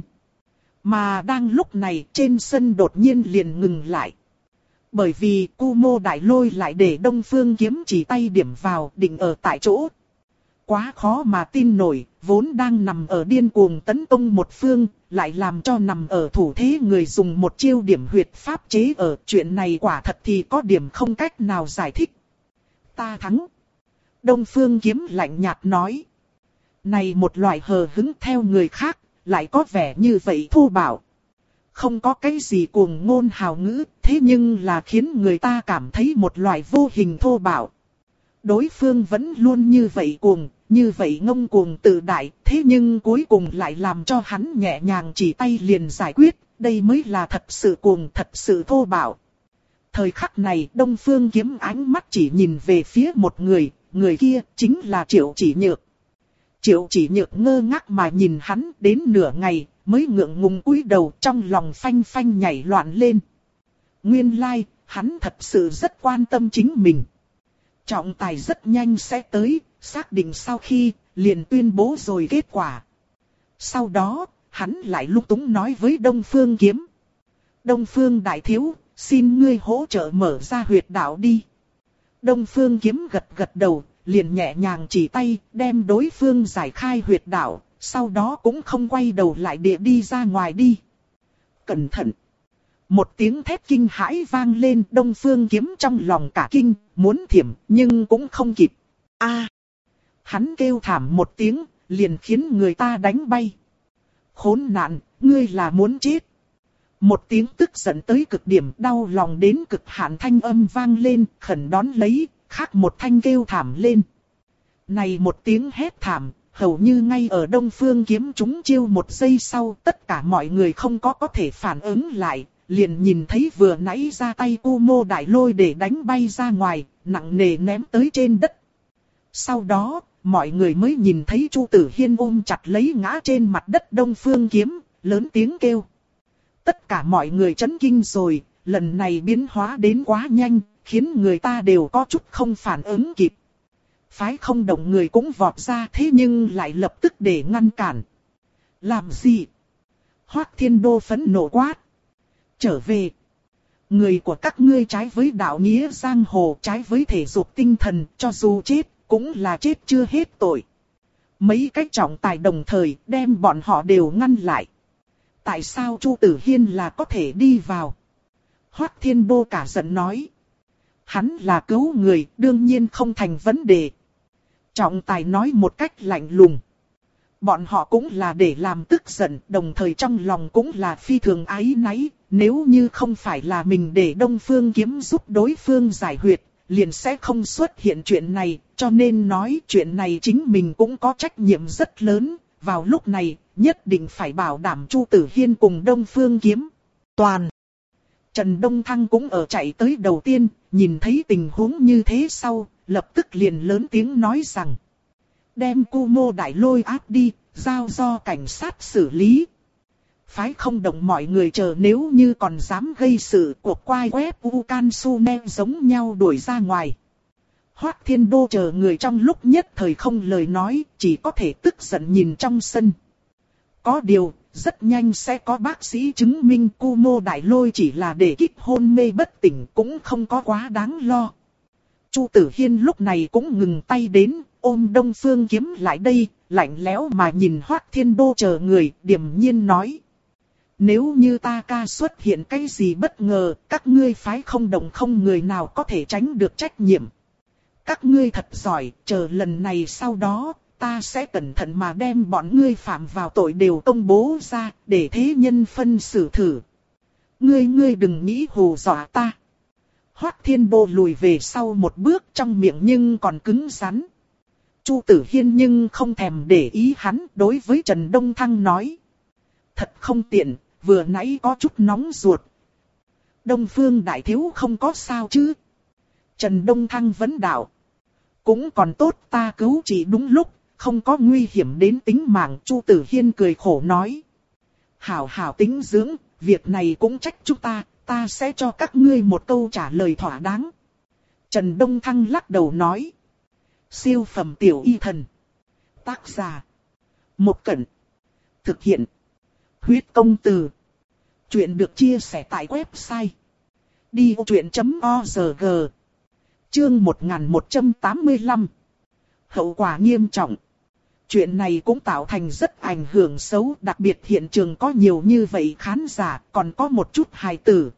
Mà đang lúc này trên sân đột nhiên liền ngừng lại. Bởi vì Cu Mô Đại Lôi lại để Đông Phương Kiếm chỉ tay điểm vào, định ở tại chỗ. Quá khó mà tin nổi, vốn đang nằm ở điên cuồng tấn công một phương, lại làm cho nằm ở thủ thế người dùng một chiêu điểm huyệt pháp chế ở. Chuyện này quả thật thì có điểm không cách nào giải thích. Ta thắng. Đông Phương Kiếm lạnh nhạt nói. Này một loại hờ hững theo người khác, lại có vẻ như vậy thô bạo. Không có cái gì cuồng ngôn hào ngữ, thế nhưng là khiến người ta cảm thấy một loại vô hình thô bạo. Đối phương vẫn luôn như vậy cuồng, như vậy ngông cuồng tự đại, thế nhưng cuối cùng lại làm cho hắn nhẹ nhàng chỉ tay liền giải quyết, đây mới là thật sự cuồng, thật sự thô bạo. Thời khắc này Đông Phương Kiếm ánh mắt chỉ nhìn về phía một người, người kia chính là Triệu Chỉ Nhược. Triệu Chỉ Nhược ngơ ngác mà nhìn hắn đến nửa ngày, mới ngượng ngùng cúi đầu, trong lòng phanh phanh nhảy loạn lên. Nguyên lai, like, hắn thật sự rất quan tâm chính mình. Trọng tài rất nhanh sẽ tới, xác định sau khi, liền tuyên bố rồi kết quả. Sau đó, hắn lại lung túng nói với Đông Phương Kiếm. Đông Phương đại thiếu, xin ngươi hỗ trợ mở ra huyệt đạo đi. Đông Phương Kiếm gật gật đầu, liền nhẹ nhàng chỉ tay, đem đối phương giải khai huyệt đạo, sau đó cũng không quay đầu lại địa đi ra ngoài đi. Cẩn thận! Một tiếng thét kinh hãi vang lên, Đông Phương Kiếm trong lòng cả kinh, muốn thiểm, nhưng cũng không kịp. A! Hắn kêu thảm một tiếng, liền khiến người ta đánh bay. Khốn nạn, ngươi là muốn chết. Một tiếng tức giận tới cực điểm, đau lòng đến cực hạn thanh âm vang lên, khẩn đón lấy, khác một thanh kêu thảm lên. Này một tiếng hét thảm, hầu như ngay ở Đông Phương Kiếm trúng chiêu một giây sau, tất cả mọi người không có có thể phản ứng lại, liền nhìn thấy vừa nãy ra tay Cu Mô Đại Lôi để đánh bay ra ngoài, nặng nề ném tới trên đất. Sau đó, mọi người mới nhìn thấy Chu Tử Hiên ôm chặt lấy ngã trên mặt đất Đông Phương Kiếm, lớn tiếng kêu. Tất cả mọi người chấn kinh rồi, lần này biến hóa đến quá nhanh, khiến người ta đều có chút không phản ứng kịp. Phái không động người cũng vọt ra, thế nhưng lại lập tức để ngăn cản. Làm gì? Hoắc Thiên Đô phẫn nộ quát. Trở về. Người của các ngươi trái với đạo nghĩa giang hồ, trái với thể dục tinh thần, cho dù chết, cũng là chết chưa hết tội. Mấy cái trọng tài đồng thời đem bọn họ đều ngăn lại. Tại sao Chu Tử Hiên là có thể đi vào? Hoắc Thiên Đô cả giận nói. Hắn là cứu người, đương nhiên không thành vấn đề. Trọng tài nói một cách lạnh lùng. Bọn họ cũng là để làm tức giận, đồng thời trong lòng cũng là phi thường áy náy. Nếu như không phải là mình để Đông Phương Kiếm giúp đối phương giải huyệt, liền sẽ không xuất hiện chuyện này. Cho nên nói chuyện này chính mình cũng có trách nhiệm rất lớn. Vào lúc này, nhất định phải bảo đảm Chu Tử Hiên cùng Đông Phương Kiếm toàn. Trần Đông Thăng cũng ở chạy tới đầu tiên, nhìn thấy tình huống như thế sau, lập tức liền lớn tiếng nói rằng. Đem Cu Mô Đại Lôi áp đi, giao do cảnh sát xử lý. Phái không động mọi người chờ, nếu như còn dám gây sự, cuộc quay web Ukansune giống nhau đuổi ra ngoài. Hoắc Thiên Đô chờ người trong lúc nhất thời không lời nói, chỉ có thể tức giận nhìn trong sân. Có điều, rất nhanh sẽ có bác sĩ chứng minh Cu Mô Đại Lôi chỉ là để kích hôn mê bất tỉnh, cũng không có quá đáng lo. Chu Tử Hiên lúc này cũng ngừng tay đến, ôm Đông Phương Kiếm lại đây, lạnh lẽo mà nhìn Hoắc Thiên Đô chờ người, điềm nhiên nói. Nếu như ta ca xuất hiện cái gì bất ngờ, các ngươi phái không đồng không người nào có thể tránh được trách nhiệm. Các ngươi thật giỏi, chờ lần này sau đó, ta sẽ cẩn thận mà đem bọn ngươi phạm vào tội đều công bố ra, để thế nhân phân xử thử. Ngươi ngươi đừng nghĩ hù dọa ta. Hoắc Thiên Đô lùi về sau một bước, trong miệng nhưng còn cứng rắn. Chu Tử Hiên nhưng không thèm để ý hắn, đối với Trần Đông Thăng nói. Thật không tiện, vừa nãy có chút nóng ruột. Đông Phương đại thiếu không có sao chứ? Trần Đông Thăng vấn đạo. Cũng còn tốt, ta cứu chỉ đúng lúc, không có nguy hiểm đến tính mạng. Chu Tử Hiên cười khổ nói. Hảo hảo tính dưỡng, việc này cũng trách chúng ta, ta sẽ cho các ngươi một câu trả lời thỏa đáng. Trần Đông Thăng lắc đầu nói. Siêu phẩm tiểu y thần. Tác giả. Một Cẩn. Thực hiện. Huyết công từ. Chuyện được chia sẻ tại website. đi vô chuyện chấm org. Chương một nghìn một trăm tám mươi lăm. Hậu quả nghiêm trọng. Chuyện này cũng tạo thành rất ảnh hưởng xấu, đặc biệt hiện trường có nhiều như vậy khán giả, còn có một chút hài tử.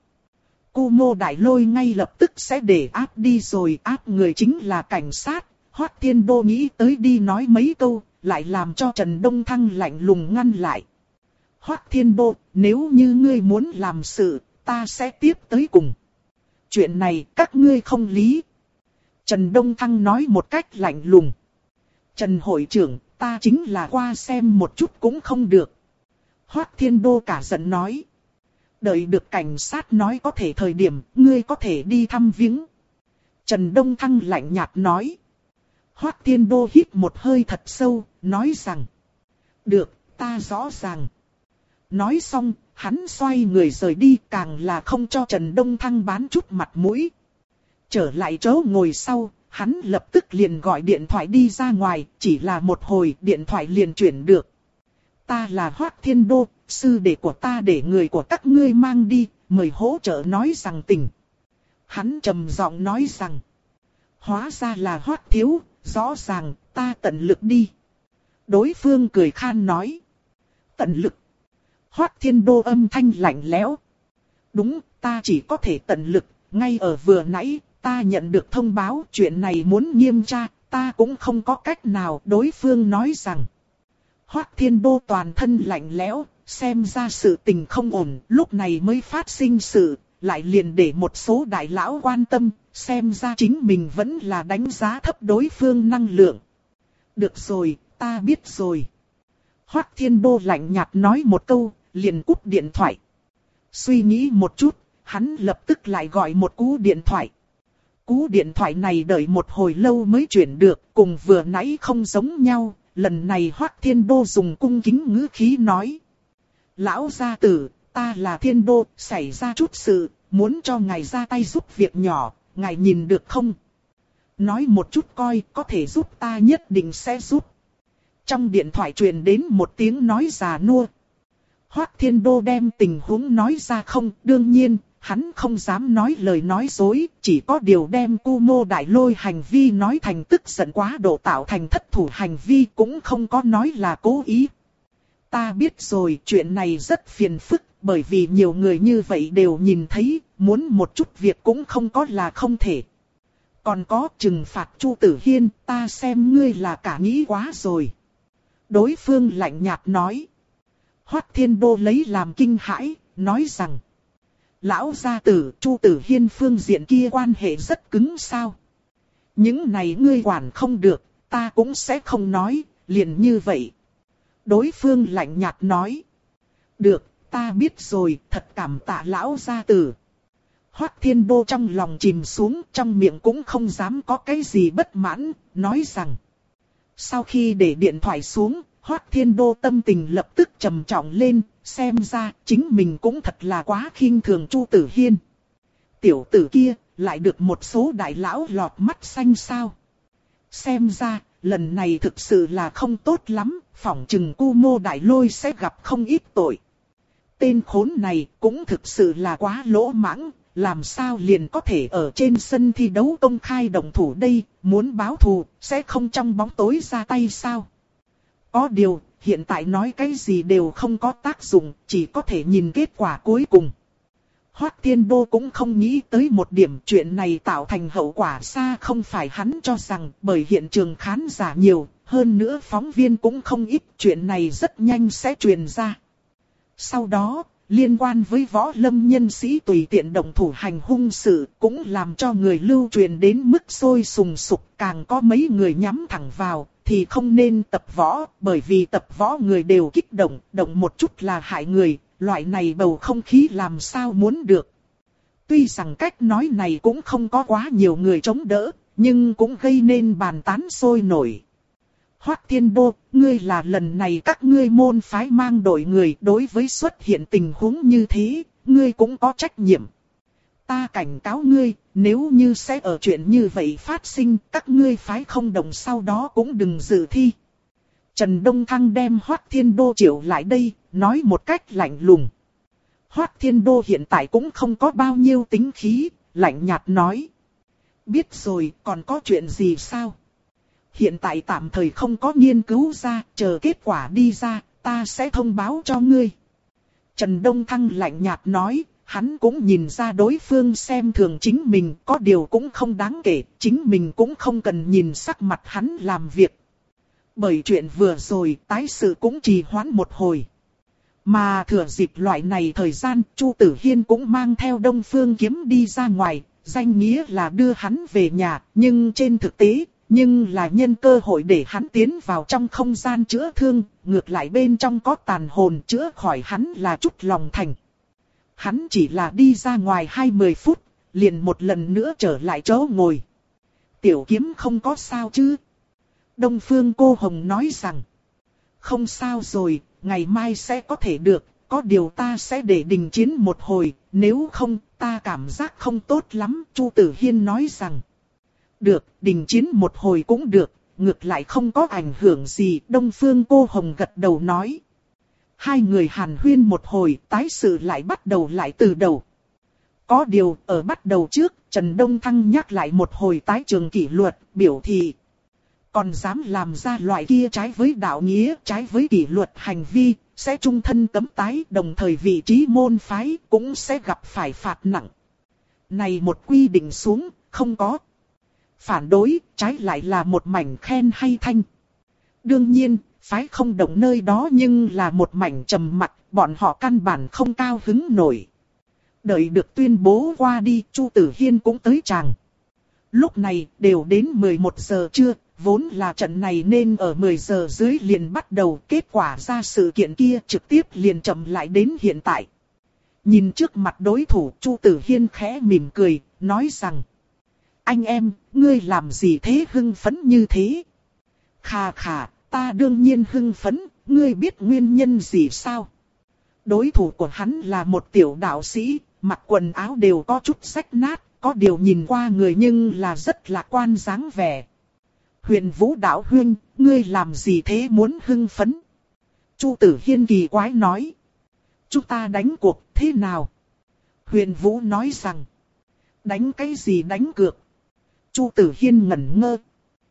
Kumo Đại Lôi ngay lập tức sẽ để áp đi rồi, áp người chính là cảnh sát. Hoắc Thiên Đô nghĩ tới đi nói mấy câu, lại làm cho Trần Đông Thăng lạnh lùng ngăn lại. Hoắc Thiên Đô, nếu như ngươi muốn làm sự, ta sẽ tiếp tới cùng. Chuyện này các ngươi không lý. Trần Đông Thăng nói một cách lạnh lùng. Trần hội trưởng, ta chính là qua xem một chút cũng không được. Hoắc Thiên Đô cả giận nói. Đợi được cảnh sát nói có thể thời điểm, ngươi có thể đi thăm viếng. Trần Đông Thăng lạnh nhạt nói. Hoắc Thiên Đô hít một hơi thật sâu, nói rằng. Được, ta rõ ràng. Nói xong, hắn xoay người rời đi, càng là không cho Trần Đông Thăng bán chút mặt mũi. Trở lại chỗ ngồi sau, hắn lập tức liền gọi điện thoại đi ra ngoài, chỉ là một hồi điện thoại liền chuyển được. Ta là Hoắc Thiên Đô, sư đệ của ta để người của các ngươi mang đi, mời hỗ trợ nói rằng tình. Hắn trầm giọng nói rằng. Hóa ra là Hoắc thiếu, rõ ràng, ta tận lực đi. Đối phương cười khan nói. Tận lực. Hoắc Thiên Đô âm thanh lạnh lẽo. Đúng, ta chỉ có thể tận lực, ngay ở vừa nãy, ta nhận được thông báo chuyện này muốn nghiêm tra, ta cũng không có cách nào. Đối phương nói rằng. Hoắc Thiên Đô toàn thân lạnh lẽo, xem ra sự tình không ổn, lúc này mới phát sinh sự, lại liền để một số đại lão quan tâm, xem ra chính mình vẫn là đánh giá thấp đối phương năng lượng. Được rồi, ta biết rồi. Hoắc Thiên Đô lạnh nhạt nói một câu, liền cúp điện thoại. Suy nghĩ một chút, hắn lập tức lại gọi một cú điện thoại. Cú điện thoại này đợi một hồi lâu mới chuyển được, cùng vừa nãy không giống nhau. Lần này Hoắc Thiên Đô dùng cung kính ngữ khí nói. Lão gia tử, ta là Thiên Đô, xảy ra chút sự, muốn cho ngài ra tay giúp việc nhỏ, ngài nhìn được không? Nói một chút coi, có thể giúp ta nhất định sẽ giúp. Trong điện thoại truyền đến một tiếng nói già nua. Hoắc Thiên Đô đem tình huống nói ra không, đương nhiên, hắn không dám nói lời nói dối, chỉ có điều đem Kumo Đại Lôi hành vi nói thành tức giận quá độ tạo thành thất thủ hành vi, cũng không có nói là cố ý. Ta biết rồi, chuyện này rất phiền phức, bởi vì nhiều người như vậy đều nhìn thấy, muốn một chút việc cũng không có là không thể. Còn có trừng phạt Chu Tử Hiên, ta xem ngươi là cả nghĩ quá rồi. Đối phương lạnh nhạt nói. Hoắc Thiên Đô lấy làm kinh hãi, nói rằng. Lão gia tử, Chu Tử Hiên phương diện kia quan hệ rất cứng sao. Những này ngươi quản không được, ta cũng sẽ không nói, liền như vậy. Đối phương lạnh nhạt nói. Được, ta biết rồi, thật cảm tạ lão gia tử. Hoắc Thiên Đô trong lòng chìm xuống, trong miệng cũng không dám có cái gì bất mãn, nói rằng. Sau khi để điện thoại xuống, Hoắc Thiên Đô tâm tình lập tức trầm trọng lên, xem ra chính mình cũng thật là quá khinh thường Chu Tử Hiên. Tiểu tử kia, lại được một số đại lão lọt mắt xanh sao. Xem ra, lần này thực sự là không tốt lắm, phỏng chừng Kumo Đại Lôi sẽ gặp không ít tội. Tên khốn này cũng thực sự là quá lỗ mãng, làm sao liền có thể ở trên sân thi đấu công khai động thủ đây, muốn báo thù, sẽ không trong bóng tối ra tay sao. Có điều, hiện tại nói cái gì đều không có tác dụng, chỉ có thể nhìn kết quả cuối cùng. Hoắc Thiên Đô cũng không nghĩ tới một điểm, chuyện này tạo thành hậu quả xa không phải hắn cho rằng, bởi hiện trường khán giả nhiều, hơn nữa phóng viên cũng không ít, chuyện này rất nhanh sẽ truyền ra. Sau đó, liên quan với võ lâm nhân sĩ tùy tiện động thủ hành hung sự cũng làm cho người lưu truyền đến mức sôi sùng sục, càng có mấy người nhắm thẳng vào, thì không nên tập võ, bởi vì tập võ người đều kích động, động một chút là hại người, loại này bầu không khí làm sao muốn được. Tuy rằng cách nói này cũng không có quá nhiều người chống đỡ, nhưng cũng gây nên bàn tán sôi nổi. Hoắc Thiên Đô, ngươi là lần này các ngươi môn phái mang đội người, đối với xuất hiện tình huống như thế, ngươi cũng có trách nhiệm. Ta cảnh cáo ngươi, nếu như sẽ ở chuyện như vậy phát sinh, các ngươi phái không đồng sau đó cũng đừng dự thi. Trần Đông Thăng đem Hoắc Thiên Đô triệu lại đây, nói một cách lạnh lùng. Hoắc Thiên Đô hiện tại cũng không có bao nhiêu tính khí, lạnh nhạt nói. Biết rồi, còn có chuyện gì sao? Hiện tại tạm thời không có nghiên cứu ra, chờ kết quả đi ra, ta sẽ thông báo cho ngươi. Trần Đông Thăng lạnh nhạt nói, hắn cũng nhìn ra đối phương xem thường chính mình, có điều cũng không đáng kể, chính mình cũng không cần nhìn sắc mặt hắn làm việc. Bởi chuyện vừa rồi, tái sự cũng trì hoãn một hồi. Mà thừa dịp loại này thời gian, Chu Tử Hiên cũng mang theo Đông Phương Kiếm đi ra ngoài, danh nghĩa là đưa hắn về nhà, nhưng trên thực tế, nhưng là nhân cơ hội để hắn tiến vào trong không gian chữa thương, ngược lại bên trong có tàn hồn, chữa khỏi hắn là chút lòng thành. Hắn chỉ là đi ra ngoài hai mươi phút, liền một lần nữa trở lại chỗ ngồi. Tiểu Kiếm không có sao chứ? Đông Phương Cô Hồng nói rằng, không sao rồi, ngày mai sẽ có thể được, có điều ta sẽ để đình chiến một hồi, nếu không ta cảm giác không tốt lắm, Chu Tử Hiên nói rằng. Được, đình chiến một hồi cũng được, ngược lại không có ảnh hưởng gì, Đông Phương Cô Hồng gật đầu nói. Hai người hàn huyên một hồi, tái sự lại bắt đầu lại từ đầu. Có điều, ở bắt đầu trước, Trần Đông Thăng nhắc lại một hồi tái trường kỷ luật, biểu thị. Còn dám làm ra loại kia trái với đạo nghĩa, trái với kỷ luật hành vi, sẽ trung thân cấm tái, đồng thời vị trí môn phái cũng sẽ gặp phải phạt nặng. Này một quy định xuống, không có. Phản đối, trái lại là một mảnh khen hay thanh. Đương nhiên, phái không động nơi đó nhưng là một mảnh trầm mặc, bọn họ căn bản không cao hứng nổi. Đợi được tuyên bố qua đi, Chu Tử Hiên cũng tới tràng. Lúc này, đều đến mười một giờ trưa, vốn là trận này nên ở mười giờ dưới liền bắt đầu, kết quả ra sự kiện kia trực tiếp liền chậm lại đến hiện tại. Nhìn trước mặt đối thủ, Chu Tử Hiên khẽ mỉm cười, nói rằng. Anh em, ngươi làm gì thế hưng phấn như thế? Khà khà, ta đương nhiên hưng phấn, ngươi biết nguyên nhân gì sao? Đối thủ của hắn là một tiểu đạo sĩ, mặc quần áo đều có chút rách nát, có điều nhìn qua người nhưng là rất lạc quan dáng vẻ. Huyền Vũ đạo huynh, ngươi làm gì thế muốn hưng phấn? Chu Tử Hiên kỳ quái nói. Chúng ta đánh cuộc thế nào? Huyền Vũ nói rằng. Đánh cái gì đánh cược? Chu Tử Hiên ngẩn ngơ.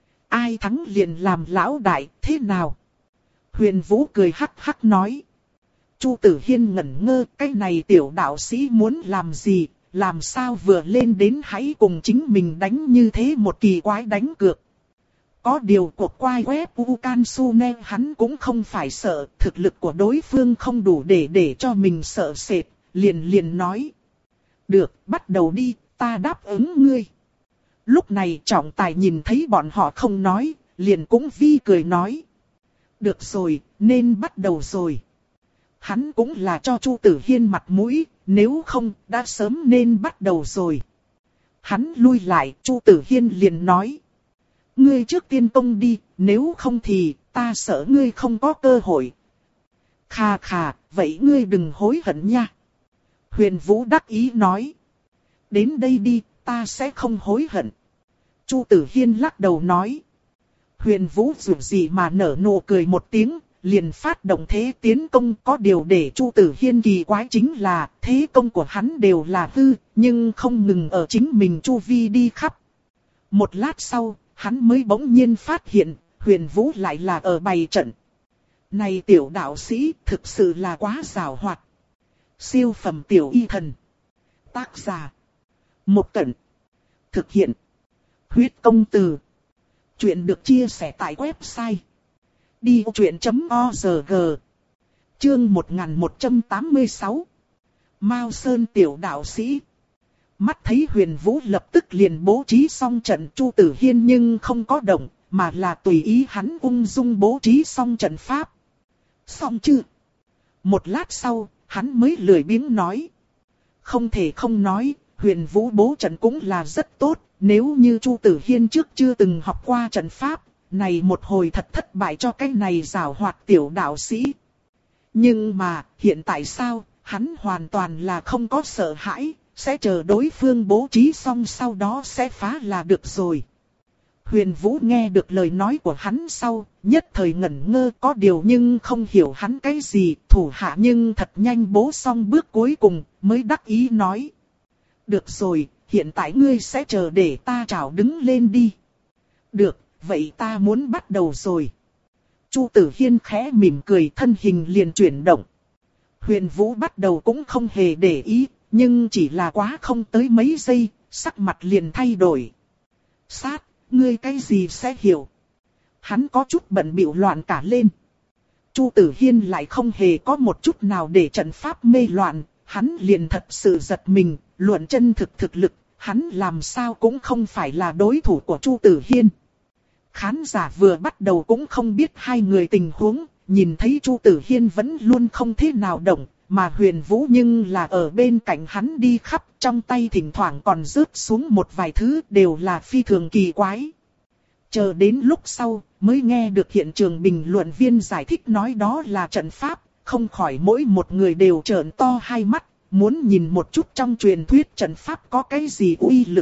Ai thắng liền làm lão đại, thế nào? Huyền Vũ cười hắc hắc nói. Chu Tử Hiên ngẩn ngơ, cái này tiểu đạo sĩ muốn làm gì, làm sao vừa lên đến hãy cùng chính mình đánh như thế một kỳ quái đánh cược. Có điều cuộc quay web Ukansune hắn cũng không phải sợ, thực lực của đối phương không đủ để để cho mình sợ sệt, liền liền nói. Được, bắt đầu đi, ta đáp ứng ngươi. Lúc này trọng tài nhìn thấy bọn họ không nói, liền cũng vi cười nói. Được rồi, nên bắt đầu rồi. Hắn cũng là cho Chu Tử Hiên mặt mũi, nếu không, đã sớm nên bắt đầu rồi. Hắn lui lại, Chu Tử Hiên liền nói. Ngươi trước tiên công đi, nếu không thì, ta sợ ngươi không có cơ hội. Khà khà, vậy ngươi đừng hối hận nha. Huyền Vũ đắc ý nói. Đến đây đi, ta sẽ không hối hận. Chu Tử Hiên lắc đầu nói. Huyền Vũ dù gì mà nở nụ cười một tiếng, liền phát động thế tiến công, có điều để Chu Tử Hiên kỳ quái chính là thế công của hắn đều là hư, nhưng không ngừng ở chính mình chu vi đi khắp. Một lát sau, hắn mới bỗng nhiên phát hiện, Huyền Vũ lại là ở bày trận. Này tiểu đạo sĩ thực sự là quá giàu hoạt. Siêu phẩm tiểu y thần. Tác giả. Một Cẩn. Thực hiện. Huyết công từ. Chuyện được chia sẻ tại website. đi vô chuyện chấm org. Chương một nghìn một trăm tám mươi sáu. Mao Sơn tiểu đạo sĩ. Mắt thấy Huyền Vũ lập tức liền bố trí xong trận, Chu Tử Hiên nhưng không có động, mà là tùy ý hắn ung dung bố trí xong trận pháp. Xong chưa? Một lát sau, hắn mới lười biếng nói. Không thể không nói, Huyền Vũ bố trận cũng là rất tốt, nếu như Chu Tử Hiên trước chưa từng học qua trận pháp, này một hồi thật thất bại cho cái này giàu hoạt tiểu đạo sĩ. Nhưng mà, hiện tại sao, hắn hoàn toàn là không có sợ hãi, sẽ chờ đối phương bố trí xong sau đó sẽ phá là được rồi. Huyền Vũ nghe được lời nói của hắn sau, nhất thời ngẩn ngơ, có điều nhưng không hiểu hắn cái gì, thủ hạ nhưng thật nhanh bố xong bước cuối cùng, mới đắc ý nói. Được rồi, hiện tại ngươi sẽ chờ để ta chào đứng lên đi. Được, vậy ta muốn bắt đầu rồi. Chu Tử Hiên khẽ mỉm cười, thân hình liền chuyển động. Huyền Vũ bắt đầu cũng không hề để ý, nhưng chỉ là quá không tới mấy giây, sắc mặt liền thay đổi. Sát, ngươi cái gì sẽ hiểu? Hắn có chút bận bịu loạn cả lên. Chu Tử Hiên lại không hề có một chút nào để trận pháp mê loạn, hắn liền thật sự giật mình, luận chân thực thực lực, hắn làm sao cũng không phải là đối thủ của Chu Tử Hiên. Khán giả vừa bắt đầu cũng không biết hai người tình huống, nhìn thấy Chu Tử Hiên vẫn luôn không thế nào động, mà Huyền Vũ nhưng là ở bên cạnh hắn đi khắp, trong tay thỉnh thoảng còn rớt xuống một vài thứ đều là phi thường kỳ quái. Chờ đến lúc sau, mới nghe được hiện trường bình luận viên giải thích nói đó là trận pháp, không khỏi mỗi một người đều trợn to hai mắt, muốn nhìn một chút trong truyền thuyết trận pháp có cái gì uy lực.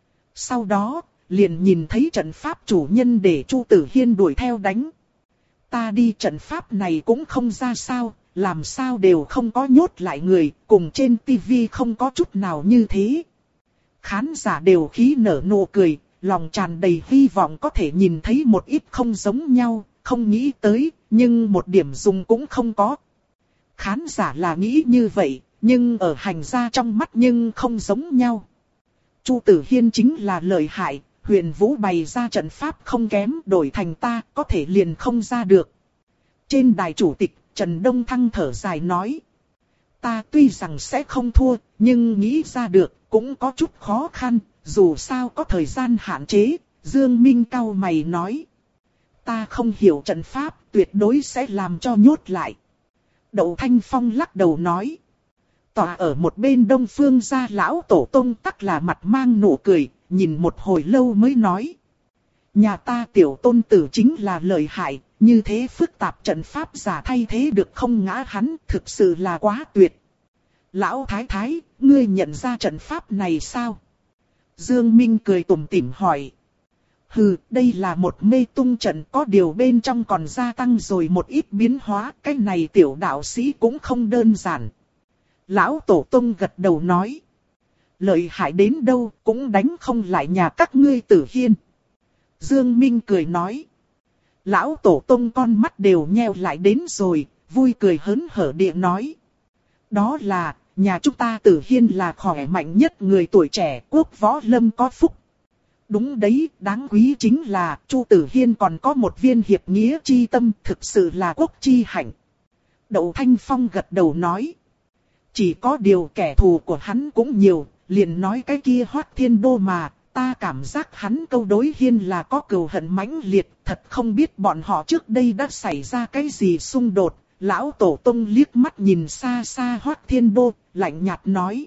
Sau đó, liền nhìn thấy trận pháp chủ nhân để Chu Tử Hiên đuổi theo đánh. Ta đi trận pháp này cũng không ra sao, làm sao đều không có nhốt lại người, cùng trên tivi không có chút nào như thế. Khán giả đều khí nở nụ cười, lòng tràn đầy hy vọng có thể nhìn thấy một ít không giống nhau, không nghĩ tới, nhưng một điểm dùng cũng không có. Khán giả là nghĩ như vậy, nhưng ở hành gia trong mắt nhưng không giống nhau. Chu Tử Hiên chính là lợi hại, Huyền Vũ bày ra trận pháp không kém, đổi thành ta có thể liền không ra được. Trên đài chủ tịch, Trần Đông Thăng thở dài nói. Ta tuy rằng sẽ không thua, nhưng nghĩ ra được cũng có chút khó khăn, dù sao có thời gian hạn chế. Dương Minh cau mày nói. Ta không hiểu trận pháp, tuyệt đối sẽ làm cho nhốt lại. Đậu Thanh Phong lắc đầu nói. Tòa ở một bên Đông Phương gia lão tổ tông tắc là mặt mang nụ cười, nhìn một hồi lâu mới nói. Nhà ta tiểu tôn tử chính là lợi hại, như thế phức tạp trận pháp giả thay thế được không ngã hắn, thực sự là quá tuyệt. Lão Thái Thái, ngươi nhận ra trận pháp này sao? Dương Minh cười tủm tỉm hỏi. Hừ, đây là một mê tung trận, có điều bên trong còn gia tăng rồi một ít biến hóa, cái này tiểu đạo sĩ cũng không đơn giản. Lão Tổ Tông gật đầu nói. Lợi hại đến đâu cũng đánh không lại nhà các ngươi Tử Hiên. Dương Minh cười nói. Lão Tổ Tông con mắt đều nheo lại đến rồi, vui cười hớn hở địa nói. Đó là, nhà chúng ta Tử Hiên là khỏe mạnh nhất người tuổi trẻ, quốc võ lâm có phúc. Đúng đấy, đáng quý chính là Chu Tử Hiên còn có một viên hiệp nghĩa chi tâm, thực sự là quốc chi hạnh. Đậu Thanh Phong gật đầu nói. Chỉ có điều kẻ thù của hắn cũng nhiều, liền nói cái kia Hoắc Thiên Đô mà, ta cảm giác hắn câu đối Hiên là có cừu hận mãnh liệt, thật không biết bọn họ trước đây đã xảy ra cái gì xung đột. Lão Tổ Tông liếc mắt nhìn xa xa Hoắc Thiên Đô, lạnh nhạt nói.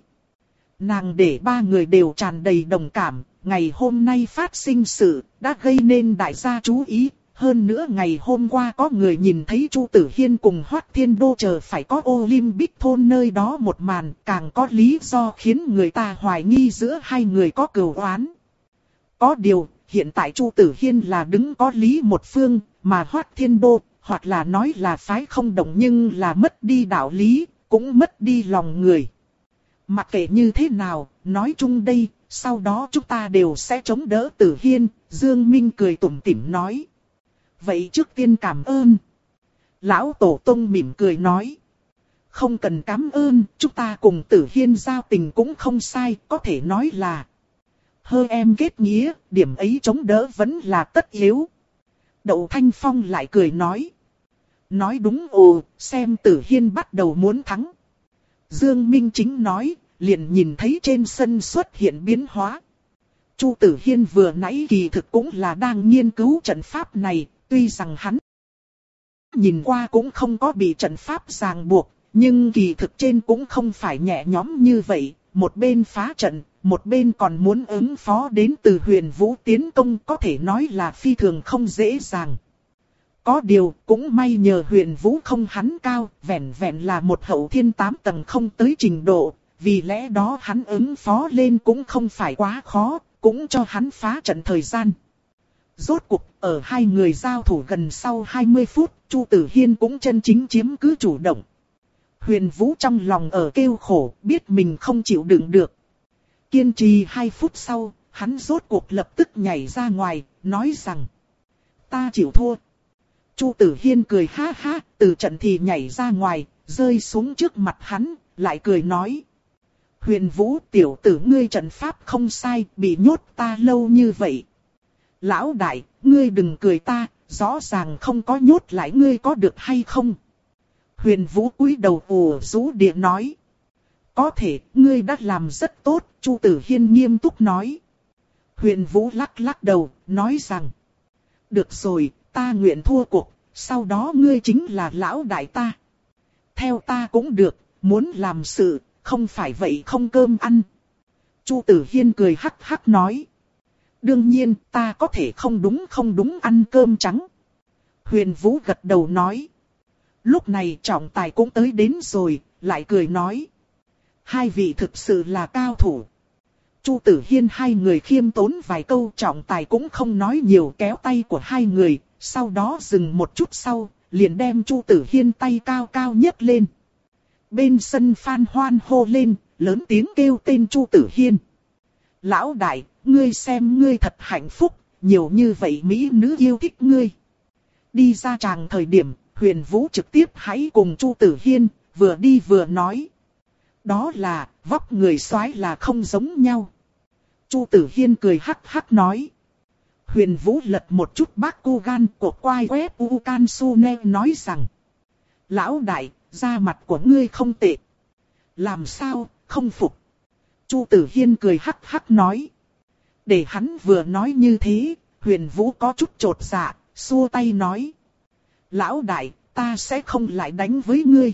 Nàng để ba người đều tràn đầy đồng cảm, ngày hôm nay phát sinh sự, đã gây nên đại gia chú ý. Hơn nữa ngày hôm qua có người nhìn thấy Chu Tử Hiên cùng Hoắc Thiên Đô chờ phải có Olympic thôn nơi đó một màn, càng có lý do khiến người ta hoài nghi giữa hai người có cừu oán. Có điều, hiện tại Chu Tử Hiên là đứng có lý một phương, mà Hoắc Thiên Đô, hoặc là nói là phái không đồng nhưng là mất đi đạo lý, cũng mất đi lòng người. Mặc kệ như thế nào, nói chung đây, sau đó chúng ta đều sẽ chống đỡ Tử Hiên, Dương Minh cười tủm tỉm nói. Vậy trước tiên cảm ơn. Lão Tổ Tông mỉm cười nói. Không cần cảm ơn, chúng ta cùng Tử Hiên giao tình cũng không sai, có thể nói là hơ em kết nghĩa, điểm ấy chống đỡ vẫn là tất yếu. Đậu Thanh Phong lại cười nói. Nói đúng ồ, xem Tử Hiên bắt đầu muốn thắng. Dương Minh Chính nói, liền nhìn thấy trên sân xuất hiện biến hóa. Chu Tử Hiên vừa nãy kỳ thực cũng là đang nghiên cứu trận pháp này, tuy rằng hắn nhìn qua cũng không có bị trận pháp ràng buộc, nhưng kỳ thực trên cũng không phải nhẹ nhõm như vậy, một bên phá trận, một bên còn muốn ứng phó đến từ Huyền Vũ tiến công, có thể nói là phi thường không dễ dàng. Có điều, cũng may nhờ Huyền Vũ không hắn cao, vẹn vẹn là một hậu thiên tám tầng không tới trình độ, vì lẽ đó hắn ứng phó lên cũng không phải quá khó, cũng cho hắn phá trận thời gian. Rốt cuộc, ở hai người giao thủ gần sau hai mươi phút, Chu Tử Hiên cũng chân chính chiếm cứ chủ động. Huyền Vũ trong lòng ở kêu khổ, biết mình không chịu đựng được. Kiên trì hai phút sau, hắn rốt cuộc lập tức nhảy ra ngoài, nói rằng: ta chịu thua. Chu Tử Hiên cười ha ha, từ trận thì nhảy ra ngoài, rơi xuống trước mặt hắn, lại cười nói: Huyền Vũ tiểu tử ngươi trận pháp không sai, bị nhốt ta lâu như vậy. Lão đại, ngươi đừng cười ta, rõ ràng không có nhốt lại ngươi có được hay không? Huyền Vũ cúi đầu ủ rũ địa nói. Có thể, ngươi đã làm rất tốt, Chu Tử Hiên nghiêm túc nói. Huyền Vũ lắc lắc đầu, nói rằng. Được rồi, ta nguyện thua cuộc, sau đó ngươi chính là lão đại ta. Theo ta cũng được, muốn làm sự, không phải vậy không cơm ăn. Chu Tử Hiên cười hắc hắc nói. Đương nhiên, ta có thể không đúng không đúng ăn cơm trắng. Huyền Vũ gật đầu nói. Lúc này trọng tài cũng tới đến rồi, lại cười nói. Hai vị thực sự là cao thủ. Chu Tử Hiên hai người khiêm tốn vài câu, trọng tài cũng không nói nhiều, kéo tay của hai người, sau đó dừng một chút sau, liền đem Chu Tử Hiên tay cao cao nhấc lên. Bên sân Phan hoan hô lên, lớn tiếng kêu tên Chu Tử Hiên. Lão đại, ngươi xem ngươi thật hạnh phúc, nhiều như vậy mỹ nữ yêu thích ngươi. Đi ra tràng thời điểm, Huyền Vũ trực tiếp hãy cùng Chu Tử Hiên, vừa đi vừa nói. Đó là, vóc người soái là không giống nhau. Chu Tử Hiên cười hắc hắc nói. Huyền Vũ lật một chút Bakugan của quai quét Ukansune nói rằng. Lão đại, da mặt của ngươi không tệ. Làm sao, không phục. Chu Tử Hiên cười hắc hắc nói. Để hắn vừa nói như thế, Huyền Vũ có chút chột dạ, xua tay nói. Lão đại, ta sẽ không lại đánh với ngươi.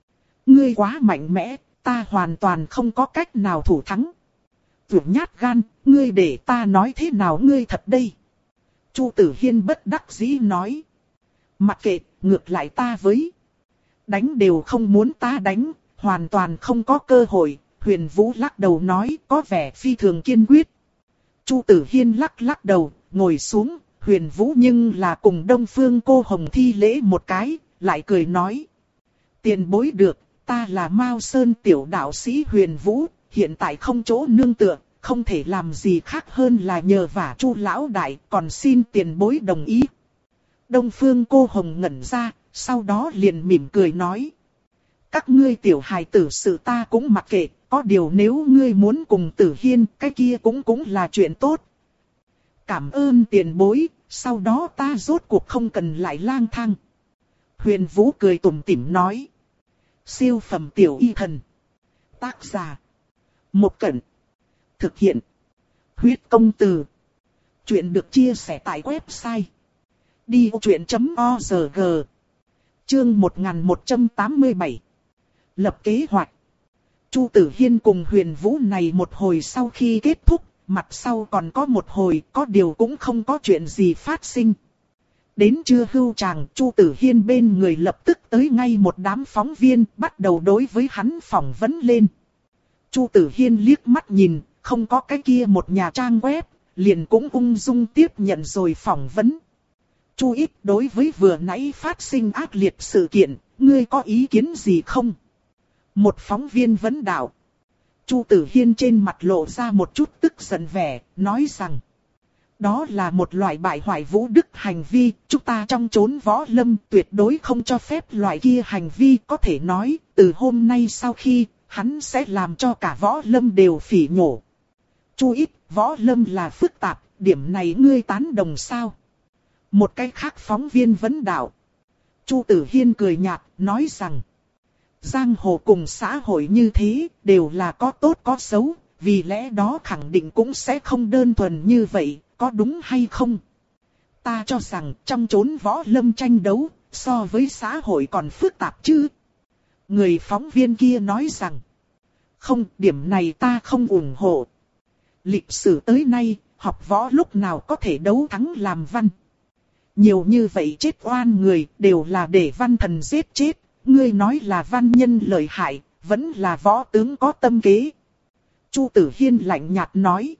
Ngươi quá mạnh mẽ, ta hoàn toàn không có cách nào thủ thắng. Vượt nhát gan, ngươi để ta nói thế nào ngươi thật đây. Chu Tử Hiên bất đắc dĩ nói. Mặc kệ, ngược lại ta với. Đánh đều không muốn ta đánh, hoàn toàn không có cơ hội. Huyền Vũ lắc đầu nói có vẻ phi thường kiên quyết. Chu Tử Hiên lắc lắc đầu, ngồi xuống. Huyền Vũ nhưng là cùng Đông Phương Cô Hồng thi lễ một cái, lại cười nói. Tiền bối được, ta là Mao Sơn tiểu đạo sĩ Huyền Vũ, hiện tại không chỗ nương tựa, không thể làm gì khác hơn là nhờ vả Chu lão đại, còn xin tiền bối đồng ý. Đông Phương Cô Hồng ngẩn ra, sau đó liền mỉm cười nói. Các ngươi tiểu hài tử sự ta cũng mặc kệ, có điều nếu ngươi muốn cùng Tử Hiên, cái kia cũng cũng là chuyện tốt. Cảm ơn tiền bối, sau đó ta rốt cuộc không cần lại lang thang. Huyền Vũ cười tủm tỉm nói. Siêu phẩm tiểu y thần. Tác giả. Một Cẩn. Thực hiện. Huyết công từ. Chuyện được chia sẻ tại website. đi ô chuyện chấm org. Chương một nghìn một trăm tám mươi bảy. Lập kế hoạch. Chu Tử Hiên cùng Huyền Vũ này một hồi sau khi kết thúc, mặt sau còn có một hồi, có điều cũng không có chuyện gì phát sinh. Đến trưa hưu tràng, Chu Tử Hiên bên người lập tức tới ngay một đám phóng viên, bắt đầu đối với hắn phỏng vấn lên. Chu Tử Hiên liếc mắt nhìn, không có cái kia một nhà trang web, liền cũng ung dung tiếp nhận rồi phỏng vấn. Chu ít đối với vừa nãy phát sinh ác liệt sự kiện, ngươi có ý kiến gì không? Một phóng viên vấn đạo. Chu Tử Hiên trên mặt lộ ra một chút tức giận vẻ, nói rằng. Đó là một loại bại hoại vũ đức hành vi, chúng ta trong chốn võ lâm tuyệt đối không cho phép loại kia hành vi. Có thể nói, từ hôm nay sau khi, hắn sẽ làm cho cả võ lâm đều phỉ nhổ. Chú ít, võ lâm là phức tạp, điểm này ngươi tán đồng sao? Một cái khác phóng viên vấn đạo. Chu Tử Hiên cười nhạt, nói rằng, giang hồ cùng xã hội như thế, đều là có tốt có xấu, vì lẽ đó khẳng định cũng sẽ không đơn thuần như vậy, có đúng hay không? Ta cho rằng trong chốn võ lâm tranh đấu, so với xã hội còn phức tạp chứ? Người phóng viên kia nói rằng, không, điểm này ta không ủng hộ. Lịch sử tới nay, học võ lúc nào có thể đấu thắng làm văn. Nhiều như vậy chết oan người đều là để văn thần giết chết. Ngươi nói là văn nhân lợi hại, vẫn là võ tướng có tâm kế. Chu Tử Hiên lạnh nhạt nói.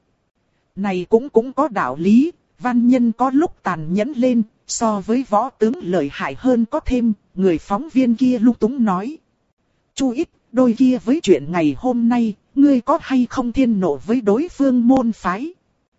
Này cũng cũng có đạo lý, văn nhân có lúc tàn nhẫn lên, so với võ tướng lợi hại hơn có thêm, người phóng viên kia lung túng nói. Chu ít, đôi kia với chuyện ngày hôm nay, ngươi có hay không thiên nộ với đối phương môn phái?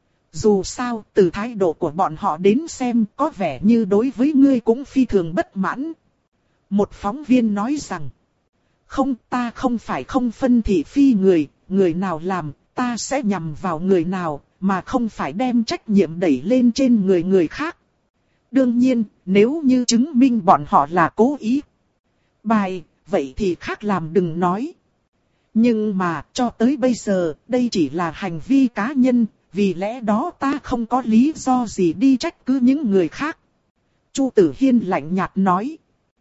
Dù sao, từ thái độ của bọn họ đến xem, có vẻ như đối với ngươi cũng phi thường bất mãn. Một phóng viên nói rằng, không, ta không phải không phân thị phi người, người nào làm, ta sẽ nhằm vào người nào, mà không phải đem trách nhiệm đẩy lên trên người người khác. Đương nhiên, nếu như chứng minh bọn họ là cố ý. Bài, vậy thì khác làm đừng nói. Nhưng mà, cho tới bây giờ, đây chỉ là hành vi cá nhân, vì lẽ đó ta không có lý do gì đi trách cứ những người khác. Chu Tử Hiên lạnh nhạt nói.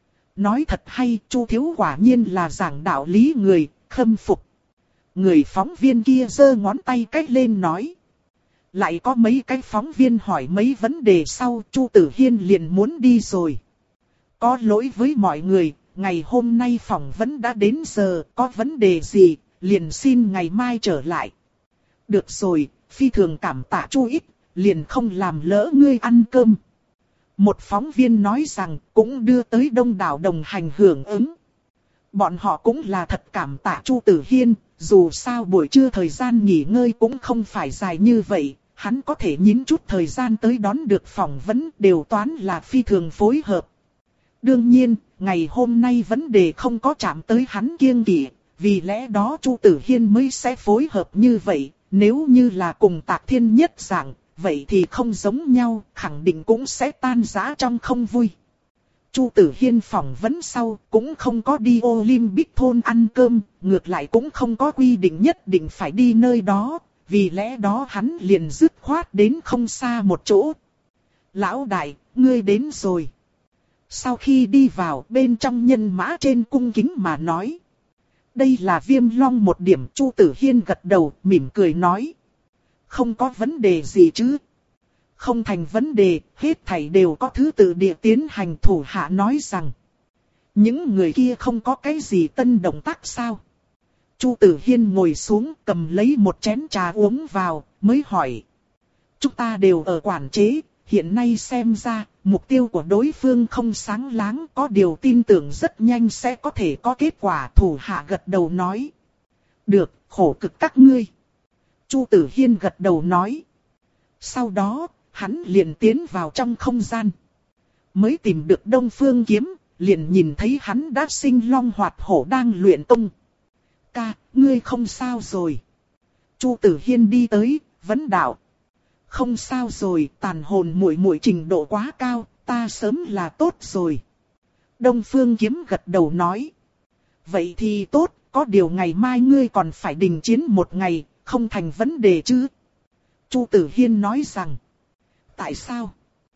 Nói thật hay, Chu thiếu quả nhiên là giảng đạo lý người, khâm phục. Người phóng viên kia giơ ngón tay cách lên nói. Lại có mấy cái phóng viên hỏi mấy vấn đề sau, Chu Tử Hiên liền muốn đi rồi. Có lỗi với mọi người, ngày hôm nay phỏng vấn đã đến giờ, có vấn đề gì, liền xin ngày mai trở lại. Được rồi, phi thường cảm tạ Chu ít, liền không làm lỡ ngươi ăn cơm. Một phóng viên nói rằng cũng đưa tới đông đảo đồng hành hưởng ứng. Bọn họ cũng là thật cảm tạ Chu Tử Hiên, dù sao buổi trưa thời gian nghỉ ngơi cũng không phải dài như vậy, hắn có thể nhín chút thời gian tới đón được phỏng vấn đều toán là phi thường phối hợp. Đương nhiên, ngày hôm nay vấn đề không có chạm tới hắn kiêng kỵ, vì lẽ đó Chu Tử Hiên mới sẽ phối hợp như vậy, nếu như là cùng Tạc Thiên nhất dạng, vậy thì không giống nhau, khẳng định cũng sẽ tan rã trong không vui. Chu Tử Hiên phỏng vấn sau, cũng không có đi Olympic thôn ăn cơm, ngược lại cũng không có quy định nhất định phải đi nơi đó, vì lẽ đó hắn liền dứt khoát đến không xa một chỗ. Lão đại, ngươi đến rồi. Sau khi đi vào, bên trong nhân mã trên cung kính mà nói. Đây là Viêm Long một điểm. Chu Tử Hiên gật đầu, mỉm cười nói. Không có vấn đề gì chứ. Không thành vấn đề, hết thảy đều có thứ tự địa tiến hành. Thủ hạ nói rằng. Những người kia không có cái gì tân động tác sao? Chu Tử Hiên ngồi xuống cầm lấy một chén trà uống vào, mới hỏi. Chúng ta đều ở quản chế, hiện nay xem ra, mục tiêu của đối phương không sáng láng, có điều tin tưởng rất nhanh sẽ có thể có kết quả. Thủ hạ gật đầu nói. Được, khổ cực các ngươi. Chu Tử Hiên gật đầu nói. Sau đó, hắn liền tiến vào trong không gian. Mới tìm được Đông Phương Kiếm, liền nhìn thấy hắn đã sinh long hoạt hổ đang luyện công. Ca, ngươi không sao rồi. Chu Tử Hiên đi tới, vấn đạo. Không sao rồi, tàn hồn muội muội trình độ quá cao, ta sớm là tốt rồi. Đông Phương Kiếm gật đầu nói. Vậy thì tốt, có điều ngày mai ngươi còn phải đình chiến một ngày, không thành vấn đề chứ. Chu Tử Hiên nói rằng. Tại sao?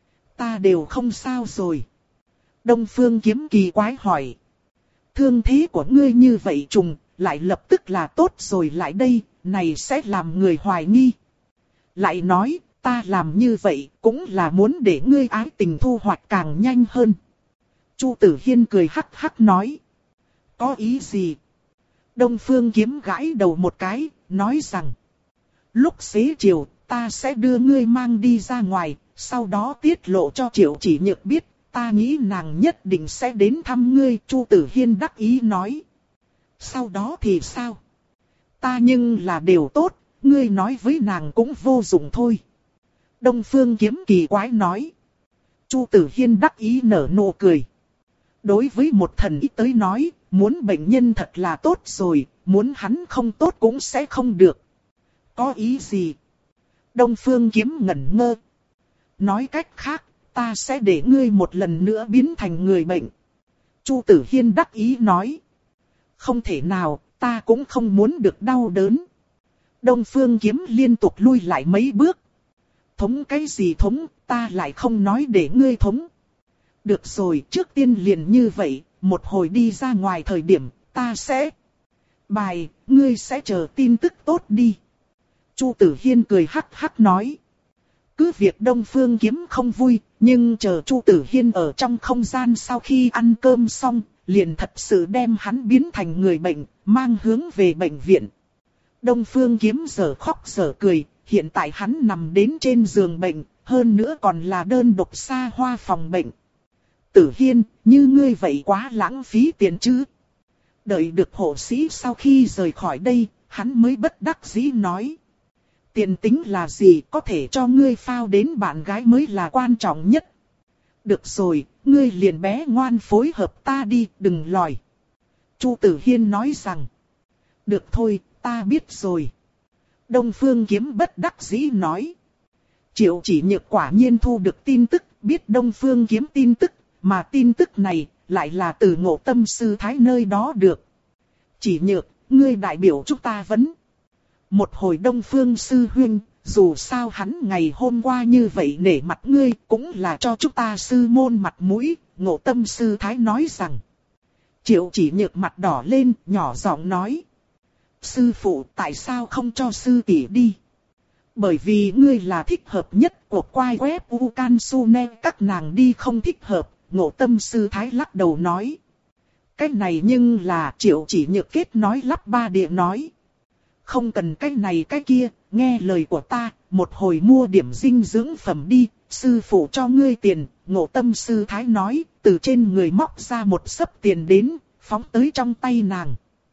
Ta đều không sao rồi. Đông Phương Kiếm kỳ quái hỏi. Thương thế của ngươi như vậy trùng, lại lập tức là tốt rồi lại đây, này sẽ làm người hoài nghi. Lại nói, ta làm như vậy cũng là muốn để ngươi ái tình thu hoạch càng nhanh hơn. Chu Tử Hiên cười hắc hắc nói. Có ý gì? Đông Phương Kiếm gãi đầu một cái, nói rằng. Lúc xế chiều, ta sẽ đưa ngươi mang đi ra ngoài, sau đó tiết lộ cho Triệu Chỉ Nhược biết, ta nghĩ nàng nhất định sẽ đến thăm ngươi. Chu Tử Hiên đắc ý nói. Sau đó thì sao? Ta nhưng là đều tốt, ngươi nói với nàng cũng vô dụng thôi. Đông Phương Kiếm kỳ quái nói. Chu Tử Hiên đắc ý nở nụ cười. Đối với một thần y tới nói, muốn bệnh nhân thật là tốt rồi, muốn hắn không tốt cũng sẽ không được. Có ý gì? Đông Phương Kiếm ngẩn ngơ. Nói cách khác, ta sẽ để ngươi một lần nữa biến thành người bệnh. Chu Tử Hiên đắc ý nói. Không thể nào, ta cũng không muốn được đau đớn. Đông Phương Kiếm liên tục lui lại mấy bước. Thống cái gì thống, ta lại không nói để ngươi thống. Được rồi, trước tiên liền như vậy, một hồi đi ra ngoài thời điểm, ta sẽ... Bài, ngươi sẽ chờ tin tức tốt đi. Chu Tử Hiên cười hắc hắc nói. Cứ việc Đông Phương Kiếm không vui, nhưng chờ Chu Tử Hiên ở trong không gian sau khi ăn cơm xong, liền thật sự đem hắn biến thành người bệnh, mang hướng về bệnh viện. Đông Phương Kiếm giờ khóc giờ cười, hiện tại hắn nằm đến trên giường bệnh, hơn nữa còn là đơn độc xa hoa phòng bệnh. Tử Hiên, như ngươi vậy quá lãng phí tiền chứ. Đợi được hộ sĩ sau khi rời khỏi đây, hắn mới bất đắc dĩ nói. Tiền tính là gì, có thể cho ngươi phao đến bạn gái mới là quan trọng nhất. Được rồi, ngươi liền bé ngoan phối hợp ta đi, đừng lòi. Chu Tử Hiên nói rằng. Được thôi, ta biết rồi. Đông Phương Kiếm bất đắc dĩ nói. Triệu Chỉ Nhược quả nhiên thu được tin tức, biết Đông Phương Kiếm tin tức, mà tin tức này lại là từ Ngộ Tâm Sư Thái nơi đó được. Chỉ Nhược, ngươi đại biểu chúng ta vấn. Một hồi Đông Phương Sư Huynh, dù sao hắn ngày hôm qua như vậy nể mặt ngươi, cũng là cho chúng ta sư môn mặt mũi, Ngộ Tâm Sư Thái nói rằng. Triệu Chỉ Nhược mặt đỏ lên, nhỏ giọng nói. Sư phụ, tại sao không cho sư tỷ đi? Bởi vì ngươi là thích hợp nhất của quai web Ukansune, các nàng đi không thích hợp, Ngộ Tâm Sư Thái lắc đầu nói. Cái này nhưng là Triệu Chỉ Nhược kết nói lắp ba địa nói. Không cần cái này cái kia, nghe lời của ta, một hồi mua điểm dinh dưỡng phẩm đi, sư phụ cho ngươi tiền, Ngộ Tâm Sư Thái nói, từ trên người móc ra một xấp tiền đến, phóng tới trong tay nàng.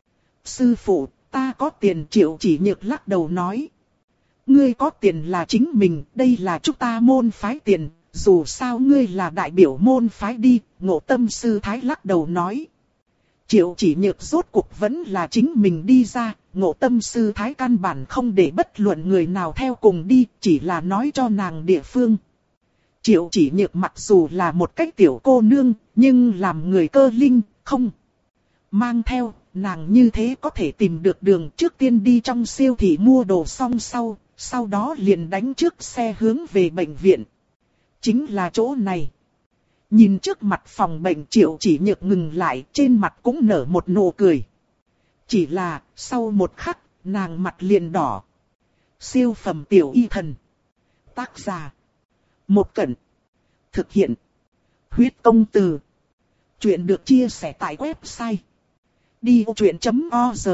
Sư phụ, ta có tiền. Triệu Chỉ Nhược lắc đầu nói. Ngươi có tiền là chính mình, đây là chúng ta môn phái tiền, dù sao ngươi là đại biểu môn phái đi, Ngộ Tâm Sư Thái lắc đầu nói. Triệu Chỉ Nhược rốt cuộc vẫn là chính mình đi ra, Ngộ Tâm Sư Thái căn bản không để bất luận người nào theo cùng đi, chỉ là nói cho nàng địa phương. Triệu Chỉ Nhược mặc dù là một cách tiểu cô nương, nhưng làm người cơ linh, không mang theo, nàng như thế có thể tìm được đường. Trước tiên đi trong siêu thị mua đồ xong sau, sau đó liền đánh trước xe hướng về bệnh viện. Chính là chỗ này. Nhìn trước mặt phòng bệnh, Triệu Chỉ Nhược ngừng lại, trên mặt cũng nở một nụ cười. Chỉ là, sau một khắc, nàng mặt liền đỏ. Siêu phẩm tiểu y thần. Tác giả. Một Cẩn. Thực hiện. Huyết Công Từ. Chuyện được chia sẻ tại website đi ô truyện chấm org.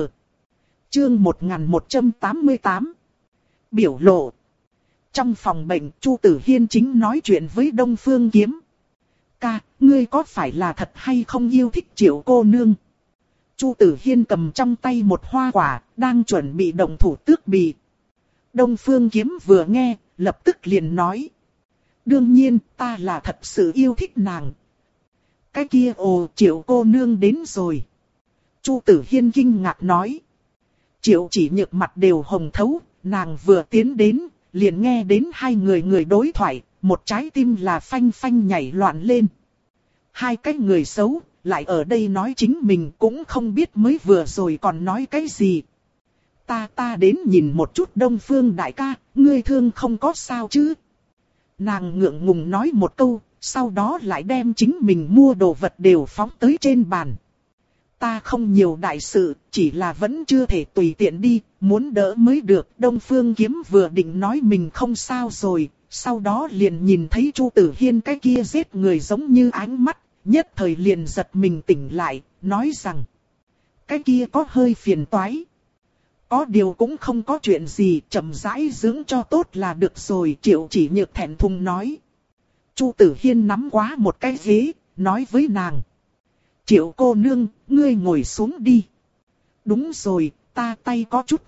Chương một nghìn một trăm tám mươi tám. Biểu lộ. Trong phòng bệnh, Chu Tử Hiên chính nói chuyện với Đông Phương Kiếm. Ca, ngươi có phải là thật hay không yêu thích Triệu cô nương? Chu Tử Hiên cầm trong tay một hoa quả, đang chuẩn bị động thủ tước bì. Đông Phương Kiếm vừa nghe, lập tức liền nói. Đương nhiên, ta là thật sự yêu thích nàng. Cái kia ồ, Triệu cô nương đến rồi. Chu Tử Hiên kinh ngạc nói. Triệu Chỉ Nhược mặt đều hồng thấu, nàng vừa tiến đến, liền nghe đến hai người người đối thoại, một trái tim là phanh phanh nhảy loạn lên. Hai cái người xấu, lại ở đây nói chính mình cũng không biết mới vừa rồi còn nói cái gì. Ta ta đến nhìn một chút Đông Phương đại ca, ngươi thương không có sao chứ? Nàng ngượng ngùng nói một câu, sau đó lại đem chính mình mua đồ vật đều phóng tới trên bàn. Ta không nhiều đại sự, chỉ là vẫn chưa thể tùy tiện đi, muốn đỡ mới được. Đông Phương Kiếm vừa định nói mình không sao rồi, sau đó liền nhìn thấy Chu Tử Hiên cái kia giết người giống như ánh mắt, nhất thời liền giật mình tỉnh lại, nói rằng cái kia có hơi phiền toái. Có điều cũng không có chuyện gì, chậm rãi dưỡng cho tốt là được rồi. Triệu Chỉ Nhược thẹn thùng nói. Chu Tử Hiên nắm quá một cái ghế, nói với nàng. Triệu cô nương, ngươi ngồi xuống đi. Đúng rồi, ta tay có chút tạng,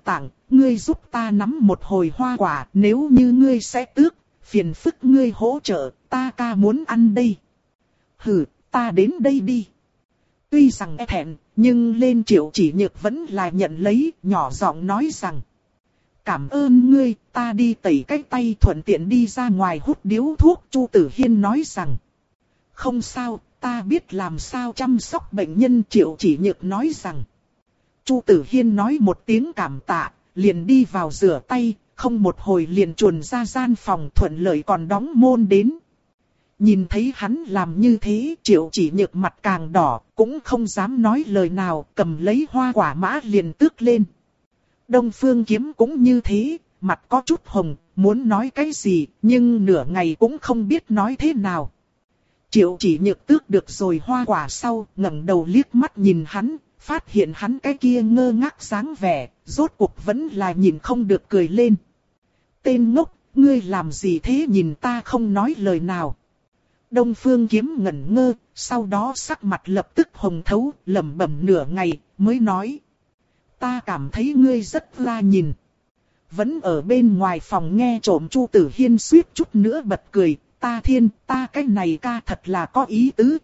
ngươi giúp ta nắm một hồi hoa quả, nếu như ngươi sẽ tước, phiền phức ngươi hỗ trợ, ta ca muốn ăn đây. Hừ, ta đến đây đi. Tuy rằng e thẹn, nhưng lên Triệu Chỉ Nhược vẫn là nhận lấy, nhỏ giọng nói rằng. Cảm ơn ngươi, ta đi tẩy cái tay thuận tiện đi ra ngoài hút điếu thuốc. Chu Tử Hiên nói rằng. Không sao, ta biết làm sao chăm sóc bệnh nhân. Triệu Chỉ Nhược nói rằng. Chu Tử Hiên nói một tiếng cảm tạ, liền đi vào rửa tay, không một hồi liền chuồn ra gian phòng thuận lợi còn đóng môn đến. Nhìn thấy hắn làm như thế, Triệu Chỉ Nhược mặt càng đỏ, cũng không dám nói lời nào, cầm lấy hoa quả mã liền tước lên. Đông Phương Kiếm cũng như thế, mặt có chút hồng, muốn nói cái gì, nhưng nửa ngày cũng không biết nói thế nào. Triệu Chỉ Nhược tước được rồi hoa quả sau, ngẩng đầu liếc mắt nhìn hắn, phát hiện hắn cái kia ngơ ngác dáng vẻ, rốt cuộc vẫn là nhìn không được cười lên. Tên ngốc, ngươi làm gì thế, nhìn ta không nói lời nào. Đông Phương Kiếm ngẩn ngơ, sau đó sắc mặt lập tức hồng thấu, lẩm bẩm nửa ngày, mới nói. Ta cảm thấy ngươi rất la nhìn. Vẫn ở bên ngoài phòng nghe trộm Chu Tử Hiên suýt chút nữa bật cười, ta thiên, ta cái này ca thật là có ý tứ.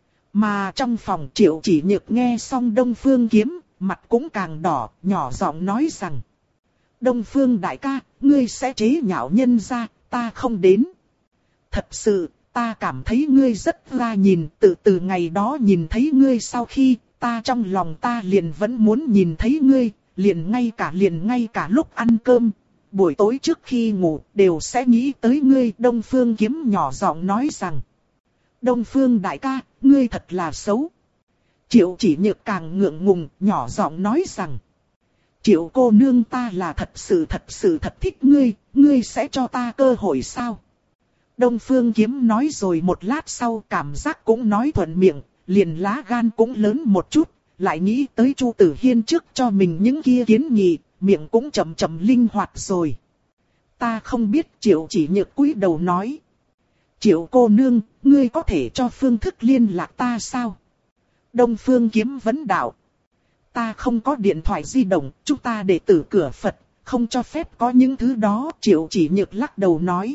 Mà trong phòng Triệu Chỉ Nhược nghe xong Đông Phương Kiếm, mặt cũng càng đỏ, nhỏ giọng nói rằng. Đông Phương đại ca, ngươi sẽ chế nhạo nhân ra, ta không đến. Thật sự, ta cảm thấy ngươi rất la nhìn, từ từ ngày đó nhìn thấy ngươi sau khi, ta trong lòng ta liền vẫn muốn nhìn thấy ngươi, liền ngay cả liền ngay cả lúc ăn cơm, buổi tối trước khi ngủ, đều sẽ nghĩ tới ngươi. Đông Phương Kiếm nhỏ giọng nói rằng. Đông Phương đại ca, ngươi thật là xấu. Triệu Chỉ Nhược càng ngượng ngùng, nhỏ giọng nói rằng. Triệu cô nương, ta là thật sự thật sự thật thích ngươi, ngươi sẽ cho ta cơ hội sao? Đông Phương Kiếm nói rồi một lát sau cảm giác cũng nói thuận miệng, liền lá gan cũng lớn một chút, lại nghĩ tới Chu Tử Hiên trước cho mình những kia kiến nghị, miệng cũng chậm chậm linh hoạt rồi. Ta không biết. Triệu Chỉ Nhược cúi đầu nói. Triệu cô nương, ngươi có thể cho phương thức liên lạc ta sao? Đông Phương Kiếm vấn đạo. Ta không có điện thoại di động, chúng ta đệ tử cửa Phật, không cho phép có những thứ đó. Triệu Chỉ Nhược lắc đầu nói.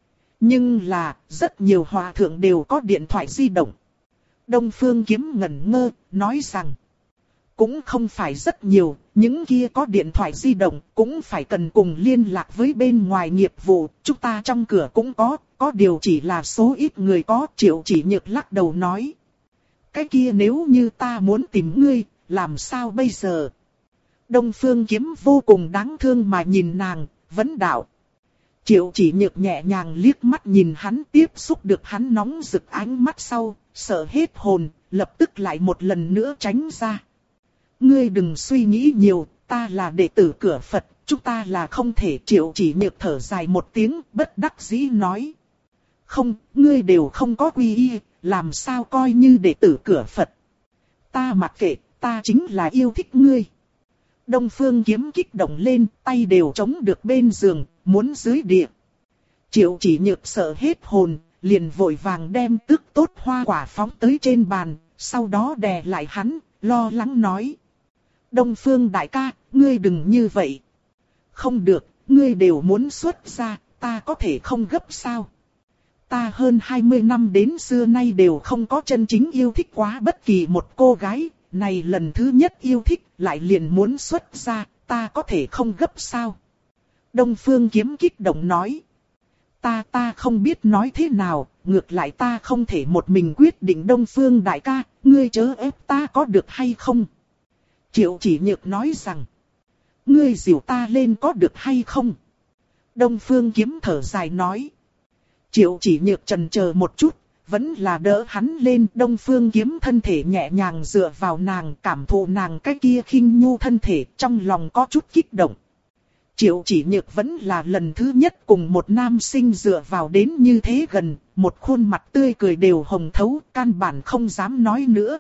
Nhưng là, rất nhiều hòa thượng đều có điện thoại di động. Đông Phương Kiếm ngẩn ngơ, nói rằng. Cũng không phải rất nhiều, những kia có điện thoại di động cũng phải cần cùng liên lạc với bên ngoài nghiệp vụ, chúng ta trong cửa cũng có, có điều chỉ là số ít người có. Triệu Chỉ Nhược lắc đầu nói. Cái kia nếu như ta muốn tìm ngươi, làm sao bây giờ? Đông Phương Kiếm vô cùng đáng thương mà nhìn nàng, vấn đạo. Triệu Chỉ Nhược nhẹ nhàng liếc mắt nhìn hắn, tiếp xúc được hắn nóng rực ánh mắt sau, sợ hết hồn, lập tức lại một lần nữa tránh ra. Ngươi đừng suy nghĩ nhiều, ta là đệ tử cửa Phật, chúng ta là không thể. Triệu Chỉ Nhược thở dài một tiếng, bất đắc dĩ nói. Không, ngươi đều không có quy y, làm sao coi như đệ tử cửa Phật. Ta mặc kệ, ta chính là yêu thích ngươi. Đông Phương Kiếm kích động lên, tay đều chống được bên giường, muốn dưới địa. Triệu Chỉ Nhược sợ hết hồn, liền vội vàng đem tước tốt hoa quả phóng tới trên bàn, sau đó đè lại hắn, lo lắng nói. Đông Phương đại ca, ngươi đừng như vậy. Không được, ngươi đều muốn xuất ra, ta có thể không gấp sao? Ta hơn hai mươi năm đến xưa nay đều không có chân chính yêu thích quá bất kỳ một cô gái, này lần thứ nhất yêu thích, lại liền muốn xuất ra, ta có thể không gấp sao? Đông Phương Kiếm kích động nói. Ta ta không biết nói thế nào, ngược lại ta không thể một mình quyết định. Đông Phương đại ca, ngươi chớ ép ta có được hay không? Triệu Chỉ Nhược nói rằng. Ngươi dìu ta lên có được hay không? Đông Phương Kiếm thở dài nói. Triệu Chỉ Nhược chần chờ một chút, vẫn là đỡ hắn lên. Đông Phương Kiếm thân thể nhẹ nhàng dựa vào nàng, cảm thụ nàng cái kia khinh nhu thân thể, trong lòng có chút kích động. Triệu Chỉ Nhược vẫn là lần thứ nhất cùng một nam sinh dựa vào đến như thế gần, một khuôn mặt tươi cười đều hồng thấu, căn bản không dám nói nữa.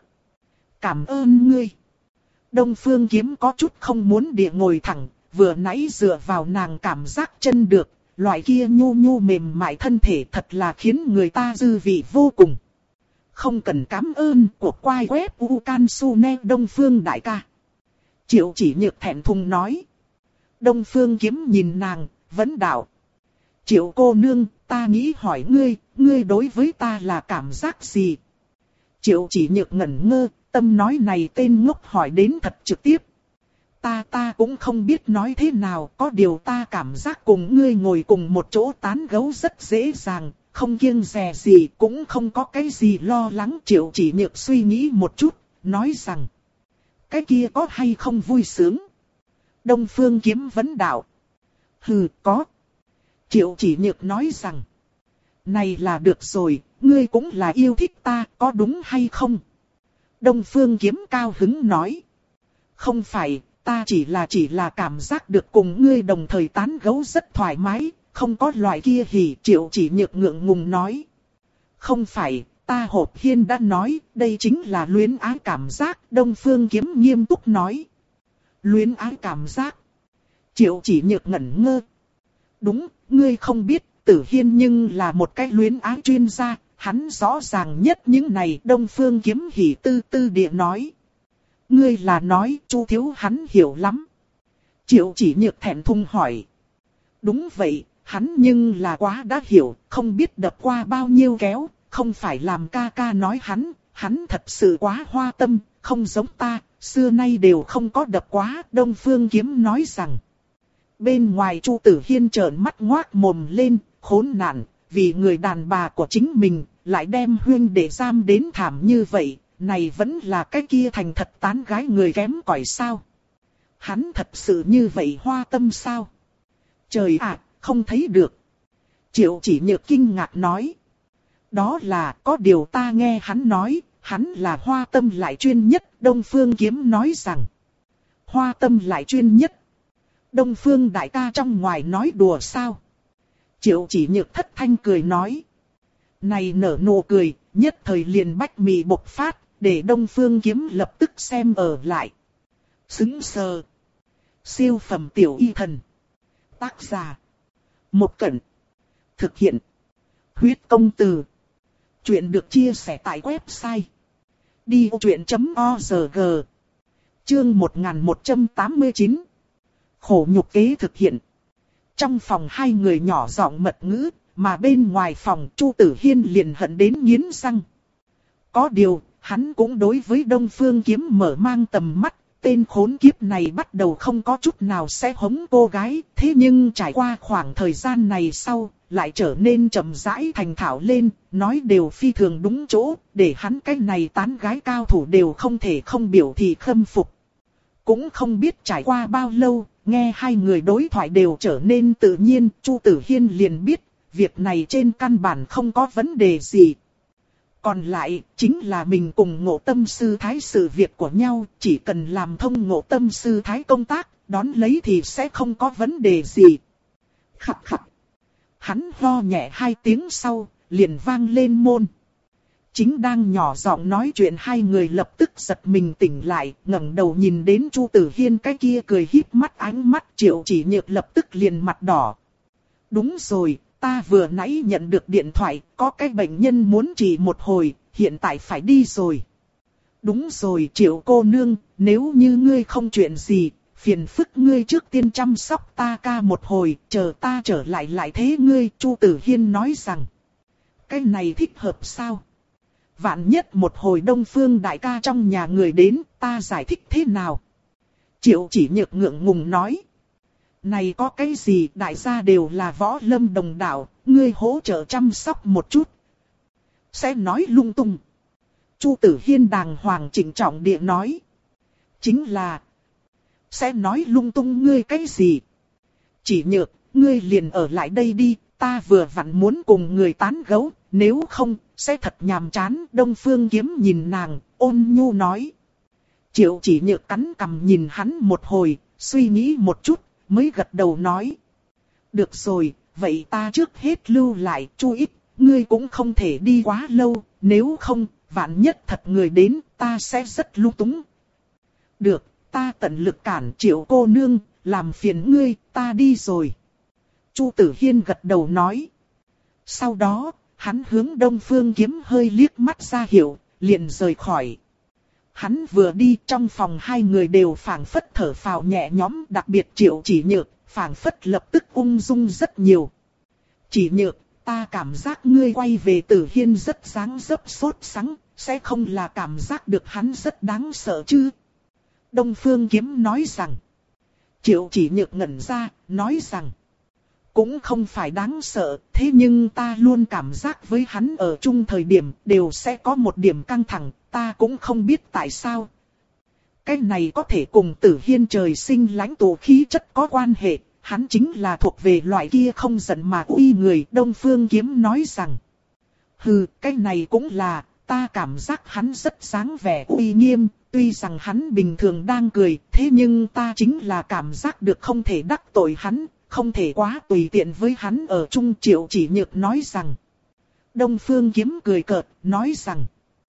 Cảm ơn ngươi. Đông Phương Kiếm có chút không muốn địa ngồi thẳng, vừa nãy dựa vào nàng cảm giác chân được, loại kia nhu nhu mềm mại thân thể thật là khiến người ta dư vị vô cùng. Không cần cảm ơn, của quai web u can su ne. Đông Phương đại ca. Triệu Chỉ Nhược thẹn thùng nói. Đông Phương Kiếm nhìn nàng, vấn đạo. Triệu cô nương, ta nghĩ hỏi ngươi, ngươi đối với ta là cảm giác gì? Triệu Chỉ Nhược ngẩn ngơ, tâm nói này tên ngốc hỏi đến thật trực tiếp. Ta ta cũng không biết nói thế nào, có điều ta cảm giác cùng ngươi ngồi cùng một chỗ tán gẫu rất dễ dàng, không kiêng dè gì, cũng không có cái gì lo lắng. Triệu Chỉ Nhược suy nghĩ một chút, nói rằng, cái kia có hay không vui sướng? Đông Phương Kiếm vấn đạo. Hừ, có. Triệu Chỉ Nhược nói rằng, này là được rồi, ngươi cũng là yêu thích ta, có đúng hay không? Đông Phương Kiếm cao hứng nói, không phải, ta chỉ là chỉ là cảm giác được cùng ngươi đồng thời tán gẫu rất thoải mái, không có loại kia hỉ. Triệu Chỉ Nhược ngượng ngùng nói, không phải, ta Hộp Hiên đã nói, đây chính là luyến ái cảm giác. Đông Phương Kiếm nghiêm túc nói, luyến ái cảm giác. Triệu Chỉ Nhược ngẩn ngơ. Đúng, ngươi không biết, Tử Hiên nhưng là một cái luyến ái chuyên gia, hắn rõ ràng nhất những này. Đông Phương Kiếm hỉ tư tư địa nói, ngươi là nói Chu thiếu hắn hiểu lắm. Triệu Chỉ Nhược thẹn thùng hỏi, đúng vậy, hắn nhưng là quá đã hiểu, không biết đập qua bao nhiêu kéo, không phải làm ca ca nói hắn, hắn thật sự quá hoa tâm, không giống ta, xưa nay đều không có đập quá. Đông Phương Kiếm nói rằng, bên ngoài Chu Tử Hiên trợn mắt ngoác mồm lên, khốn nạn, vì người đàn bà của chính mình, lại đem huynh đệ giam đến thảm như vậy, này vẫn là cái kia thành thật tán gái người kém cỏi sao? Hắn thật sự như vậy hoa tâm sao? Trời ạ, không thấy được. Triệu Chỉ Nhược kinh ngạc nói, đó là có điều ta nghe hắn nói, hắn là hoa tâm lại chuyên nhất. Đông Phương Kiếm nói rằng, hoa tâm lại chuyên nhất. Đông Phương đại ca trong ngoài nói đùa sao? Triệu Chỉ Nhược thất thanh cười nói. Này nở nụ cười, nhất thời liền bách mị bộc phát, để Đông Phương Kiếm lập tức xem ở lại. Xứng sờ. Siêu phẩm tiểu y thần. Tác giả. Một Cẩn. Thực hiện. Huyết công từ. Chuyện được chia sẻ tại website đi vô chuyện chấm org. Chương một nghìn một trăm tám mươi chín. Khổ nhục kế thực hiện. Trong phòng hai người nhỏ giọng mật ngữ, mà bên ngoài phòng Chu Tử Hiên liền hận đến nghiến răng. Có điều, hắn cũng đối với Đông Phương Kiếm mở mang tầm mắt, tên khốn kiếp này bắt đầu không có chút nào sẽ hống cô gái, thế nhưng trải qua khoảng thời gian này sau, lại trở nên chậm rãi thành thạo lên, nói đều phi thường đúng chỗ, để hắn cái này tán gái cao thủ đều không thể không biểu thị khâm phục. Cũng không biết trải qua bao lâu, nghe hai người đối thoại đều trở nên tự nhiên, Chu Tử Hiên liền biết, việc này trên căn bản không có vấn đề gì. Còn lại, chính là mình cùng Ngộ Tâm Sư Thái sự việc của nhau, chỉ cần làm thông Ngộ Tâm Sư Thái công tác, đón lấy thì sẽ không có vấn đề gì. Khặt khặt. Hắn ho nhẹ hai tiếng sau, liền vang lên môn. Chính đang nhỏ giọng nói chuyện hai người lập tức giật mình tỉnh lại, ngẩng đầu nhìn đến Chu Tử Hiên cái kia cười híp mắt ánh mắt. Triệu Chỉ Nhược lập tức liền mặt đỏ. Đúng rồi, ta vừa nãy nhận được điện thoại, có cái bệnh nhân muốn trị một hồi, hiện tại phải đi rồi. Đúng rồi Triệu cô nương, nếu như ngươi không chuyện gì, phiền phức ngươi trước tiên chăm sóc ta ca một hồi, chờ ta trở lại lại thế ngươi. Chu Tử Hiên nói rằng, cái này thích hợp sao? Vạn nhất một hồi Đông Phương đại ca trong nhà người đến, ta giải thích thế nào? Triệu Chỉ Nhược ngượng ngùng nói. Này có cái gì, đại gia đều là võ lâm đồng đạo, ngươi hỗ trợ chăm sóc một chút. Sẽ nói lung tung. Chu Tử Hiên đàng hoàng chỉnh trọng địa nói. Chính là, sẽ nói lung tung ngươi cái gì? Chỉ Nhược, ngươi liền ở lại đây đi, ta vừa vặn muốn cùng người tán gẫu, nếu không, sẽ thật nhàm chán. Đông Phương Kiếm nhìn nàng, ôn nhu nói. Triệu Chỉ Nhược cắn cằm nhìn hắn một hồi, suy nghĩ một chút, mới gật đầu nói. Được rồi, vậy ta trước hết lưu lại. Chu Ít, ngươi cũng không thể đi quá lâu, nếu không, vạn nhất thật người đến, ta sẽ rất lung túng. Được, ta tận lực cản. Triệu cô nương, làm phiền ngươi, ta đi rồi. Chu Tử Hiên gật đầu nói. Sau đó, hắn hướng Đông Phương Kiếm hơi liếc mắt ra hiệu, liền rời khỏi. Hắn vừa đi trong phòng hai người đều phảng phất thở phào nhẹ nhõm, đặc biệt Triệu Chỉ Nhược, phảng phất lập tức ung dung rất nhiều. Chỉ Nhược, ta cảm giác ngươi quay về Tử Hiên rất dáng dấp sốt sắng, sẽ không là cảm giác được hắn rất đáng sợ chứ? Đông Phương Kiếm nói rằng. Triệu Chỉ Nhược ngẩn ra, nói rằng. Cũng không phải đáng sợ, thế nhưng ta luôn cảm giác với hắn ở chung thời điểm đều sẽ có một điểm căng thẳng, ta cũng không biết tại sao. Cái này có thể cùng Tử Hiên trời sinh lãnh tụ khí chất có quan hệ, hắn chính là thuộc về loại kia không giận mà uy người. Đông Phương Kiếm nói rằng. Hừ, cái này cũng là, ta cảm giác hắn rất dáng vẻ uy nghiêm, tuy rằng hắn bình thường đang cười, thế nhưng ta chính là cảm giác được không thể đắc tội hắn. Không thể quá tùy tiện với hắn ở chung. Triệu Chỉ Nhược nói rằng. Đông Phương Kiếm cười cợt, nói rằng.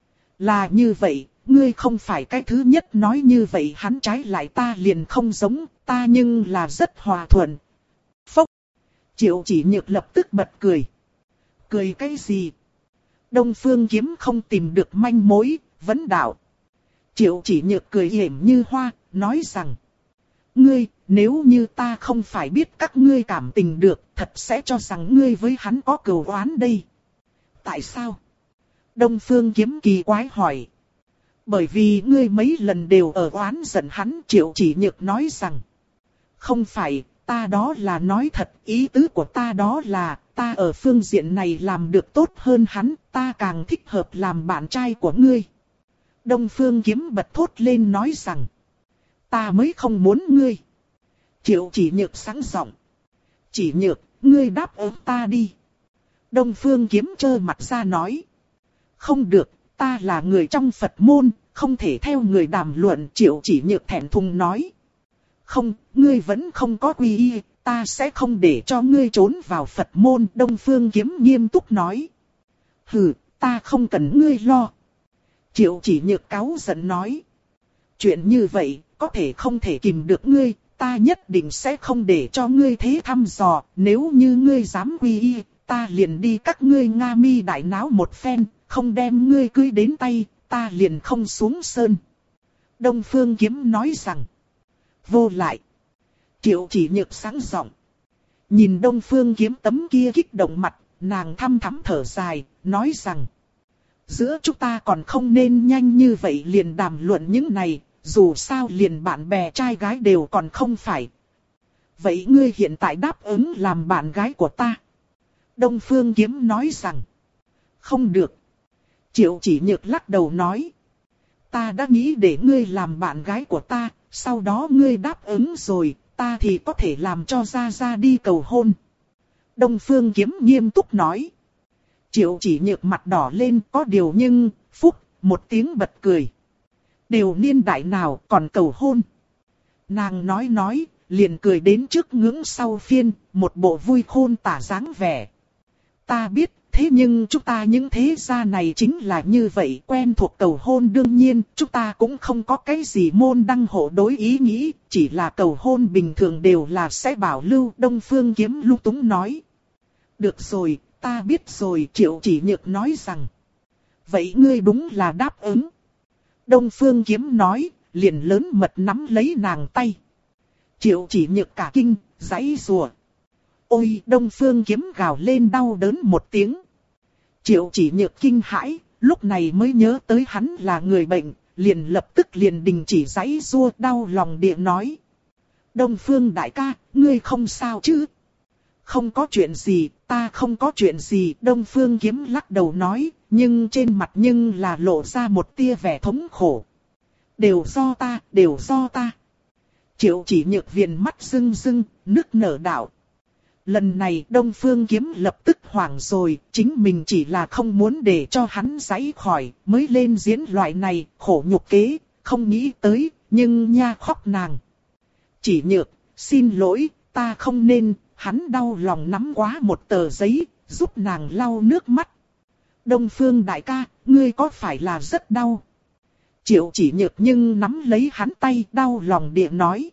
Là như vậy, ngươi không phải cái thứ nhất nói như vậy, hắn trái lại ta liền không giống, ta nhưng là rất hòa thuận. Phốc. Triệu Chỉ Nhược lập tức bật cười. Cười cái gì? Đông Phương Kiếm không tìm được manh mối, vấn đạo. Triệu Chỉ Nhược cười yểm như hoa, nói rằng. Ngươi, nếu như ta không phải biết các ngươi cảm tình được, thật sẽ cho rằng ngươi với hắn có cừu oán đây. Tại sao? Đông Phương Kiếm kỳ quái hỏi. Bởi vì ngươi mấy lần đều ở oán giận hắn. Triệu Chỉ Nhược nói rằng. Không phải, ta đó là nói thật, ý tứ của ta đó là, ta ở phương diện này làm được tốt hơn hắn, ta càng thích hợp làm bạn trai của ngươi. Đông Phương Kiếm bật thốt lên nói rằng. Ta mới không muốn ngươi. Triệu Chỉ Nhược sáng giọng. Chỉ Nhược, ngươi đáp ứng ta đi. Đông Phương Kiếm trơ mặt ra nói. Không được, ta là người trong Phật môn, không thể theo người đàm luận. Triệu Chỉ Nhược thẹn thùng nói. Không, ngươi vẫn không có quy y, ta sẽ không để cho ngươi trốn vào Phật môn. Đông Phương Kiếm nghiêm túc nói. Hừ, ta không cần ngươi lo. Triệu Chỉ Nhược cáu giận nói. Chuyện như vậy, có thể không thể kìm được ngươi, ta nhất định sẽ không để cho ngươi thế thăm dò, nếu như ngươi dám quy y, ta liền đi các ngươi Nga Mi đại náo một phen, không đem ngươi cưới đến tay, ta liền không xuống sơn. Đông Phương Kiếm nói rằng. Vô lại. Triệu Chỉ Nhược sáng giọng. Nhìn Đông Phương Kiếm tấm kia kích động mặt, nàng thăm thắm thở dài, nói rằng. Giữa chúng ta còn không nên nhanh như vậy liền đàm luận những này, dù sao liền bạn bè trai gái đều còn không phải. Vậy ngươi hiện tại đáp ứng làm bạn gái của ta? Đông Phương Kiếm nói rằng. Không được. Triệu Chỉ Nhược lắc đầu nói. Ta đã nghĩ để ngươi làm bạn gái của ta, sau đó ngươi đáp ứng rồi, ta thì có thể làm cho Gia Gia đi cầu hôn. Đông Phương Kiếm nghiêm túc nói. Triệu Chỉ Nhược mặt đỏ lên, có điều nhưng, phúc, một tiếng bật cười. Đều niên đại nào còn cầu hôn. Nàng nói nói, liền cười đến trước ngưỡng sau phiên, một bộ vui khôn tả dáng vẻ. Ta biết, thế nhưng chúng ta những thế gia này chính là như vậy, quen thuộc cầu hôn đương nhiên, chúng ta cũng không có cái gì môn đăng hộ đối ý nghĩ, chỉ là cầu hôn bình thường đều là sẽ bảo lưu. Đông Phương Kiếm lung túng nói. Được rồi, ta biết rồi. Triệu Chỉ Nhược nói rằng. Vậy ngươi đúng là đáp ứng. Đông Phương Kiếm nói, liền lớn mật nắm lấy nàng tay. Triệu Chỉ Nhược cả kinh, giãy giụa. Ôi, Đông Phương Kiếm gào lên đau đớn một tiếng. Triệu Chỉ Nhược kinh hãi, lúc này mới nhớ tới hắn là người bệnh, liền lập tức liền đình chỉ giãy giụa, đau lòng địa nói. Đông Phương đại ca, ngươi không sao chứ? Không có chuyện gì, ta không có chuyện gì. Đông Phương Kiếm lắc đầu nói, nhưng trên mặt nhưng là lộ ra một tia vẻ thống khổ. Đều do ta, đều do ta. Triệu Chỉ Nhược viền mắt rưng rưng, nức nở đạo. Lần này Đông Phương Kiếm lập tức hoảng rồi, chính mình chỉ là không muốn để cho hắn giãy khỏi, mới lên diễn loại này, khổ nhục kế, không nghĩ tới, nhưng nha khóc nàng. Chỉ Nhược, xin lỗi, ta không nên. Hắn đau lòng nắm quá một tờ giấy, giúp nàng lau nước mắt. Đông Phương đại ca, ngươi có phải là rất đau? Triệu Chỉ Nhược nhưng nắm lấy hắn tay, đau lòng địa nói.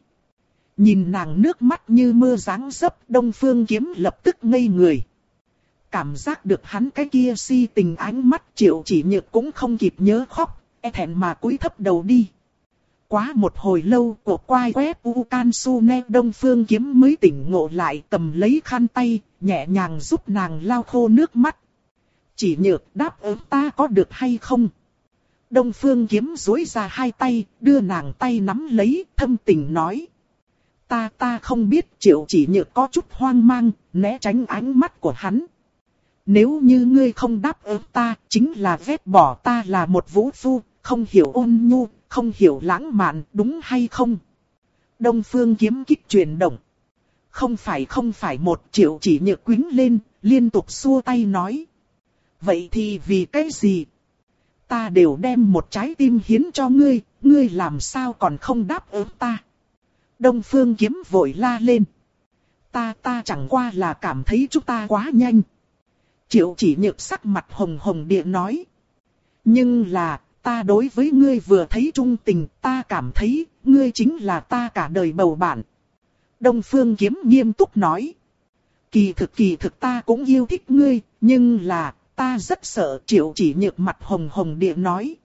Nhìn nàng nước mắt như mưa giáng dấp, Đông Phương Kiếm lập tức ngây người. Cảm giác được hắn cái kia si tình ánh mắt, Triệu Chỉ Nhược cũng không kịp nhớ khóc, e thẹn mà cúi thấp đầu đi. Quá một hồi lâu, cuộc quai quét u can su ne Đông Phương Kiếm mới tỉnh ngộ lại, cầm lấy khăn tay, nhẹ nhàng giúp nàng lau khô nước mắt. Chỉ Nhược, đáp ứng ta có được hay không? Đông Phương Kiếm duỗi ra hai tay, đưa nàng tay nắm lấy, thâm tình nói. Ta ta không biết. Triệu Chỉ Nhược có chút hoang mang, né tránh ánh mắt của hắn. Nếu như ngươi không đáp ứng ta, chính là ghét bỏ ta là một vũ phu, không hiểu ôn nhu, không hiểu lãng mạn, đúng hay không? Đông Phương Kiếm kích chuyển động. Không phải không phải một. Triệu Chỉ Nhược quĩnh lên, liên tục xua tay nói. Vậy thì vì cái gì? Ta đều đem một trái tim hiến cho ngươi, ngươi làm sao còn không đáp ứng ta? Đông Phương Kiếm vội la lên. Ta ta chẳng qua là cảm thấy chúng ta quá nhanh. Triệu Chỉ Nhược sắc mặt hồng hồng địa nói. Nhưng là, ta đối với ngươi vừa thấy trung tình, ta cảm thấy, ngươi chính là ta cả đời bầu bạn. Đông Phương Kiếm nghiêm túc nói. Kỳ thực kỳ thực ta cũng yêu thích ngươi, nhưng là, ta rất sợ. Triệu Chỉ Nhược mặt hồng hồng địa nói.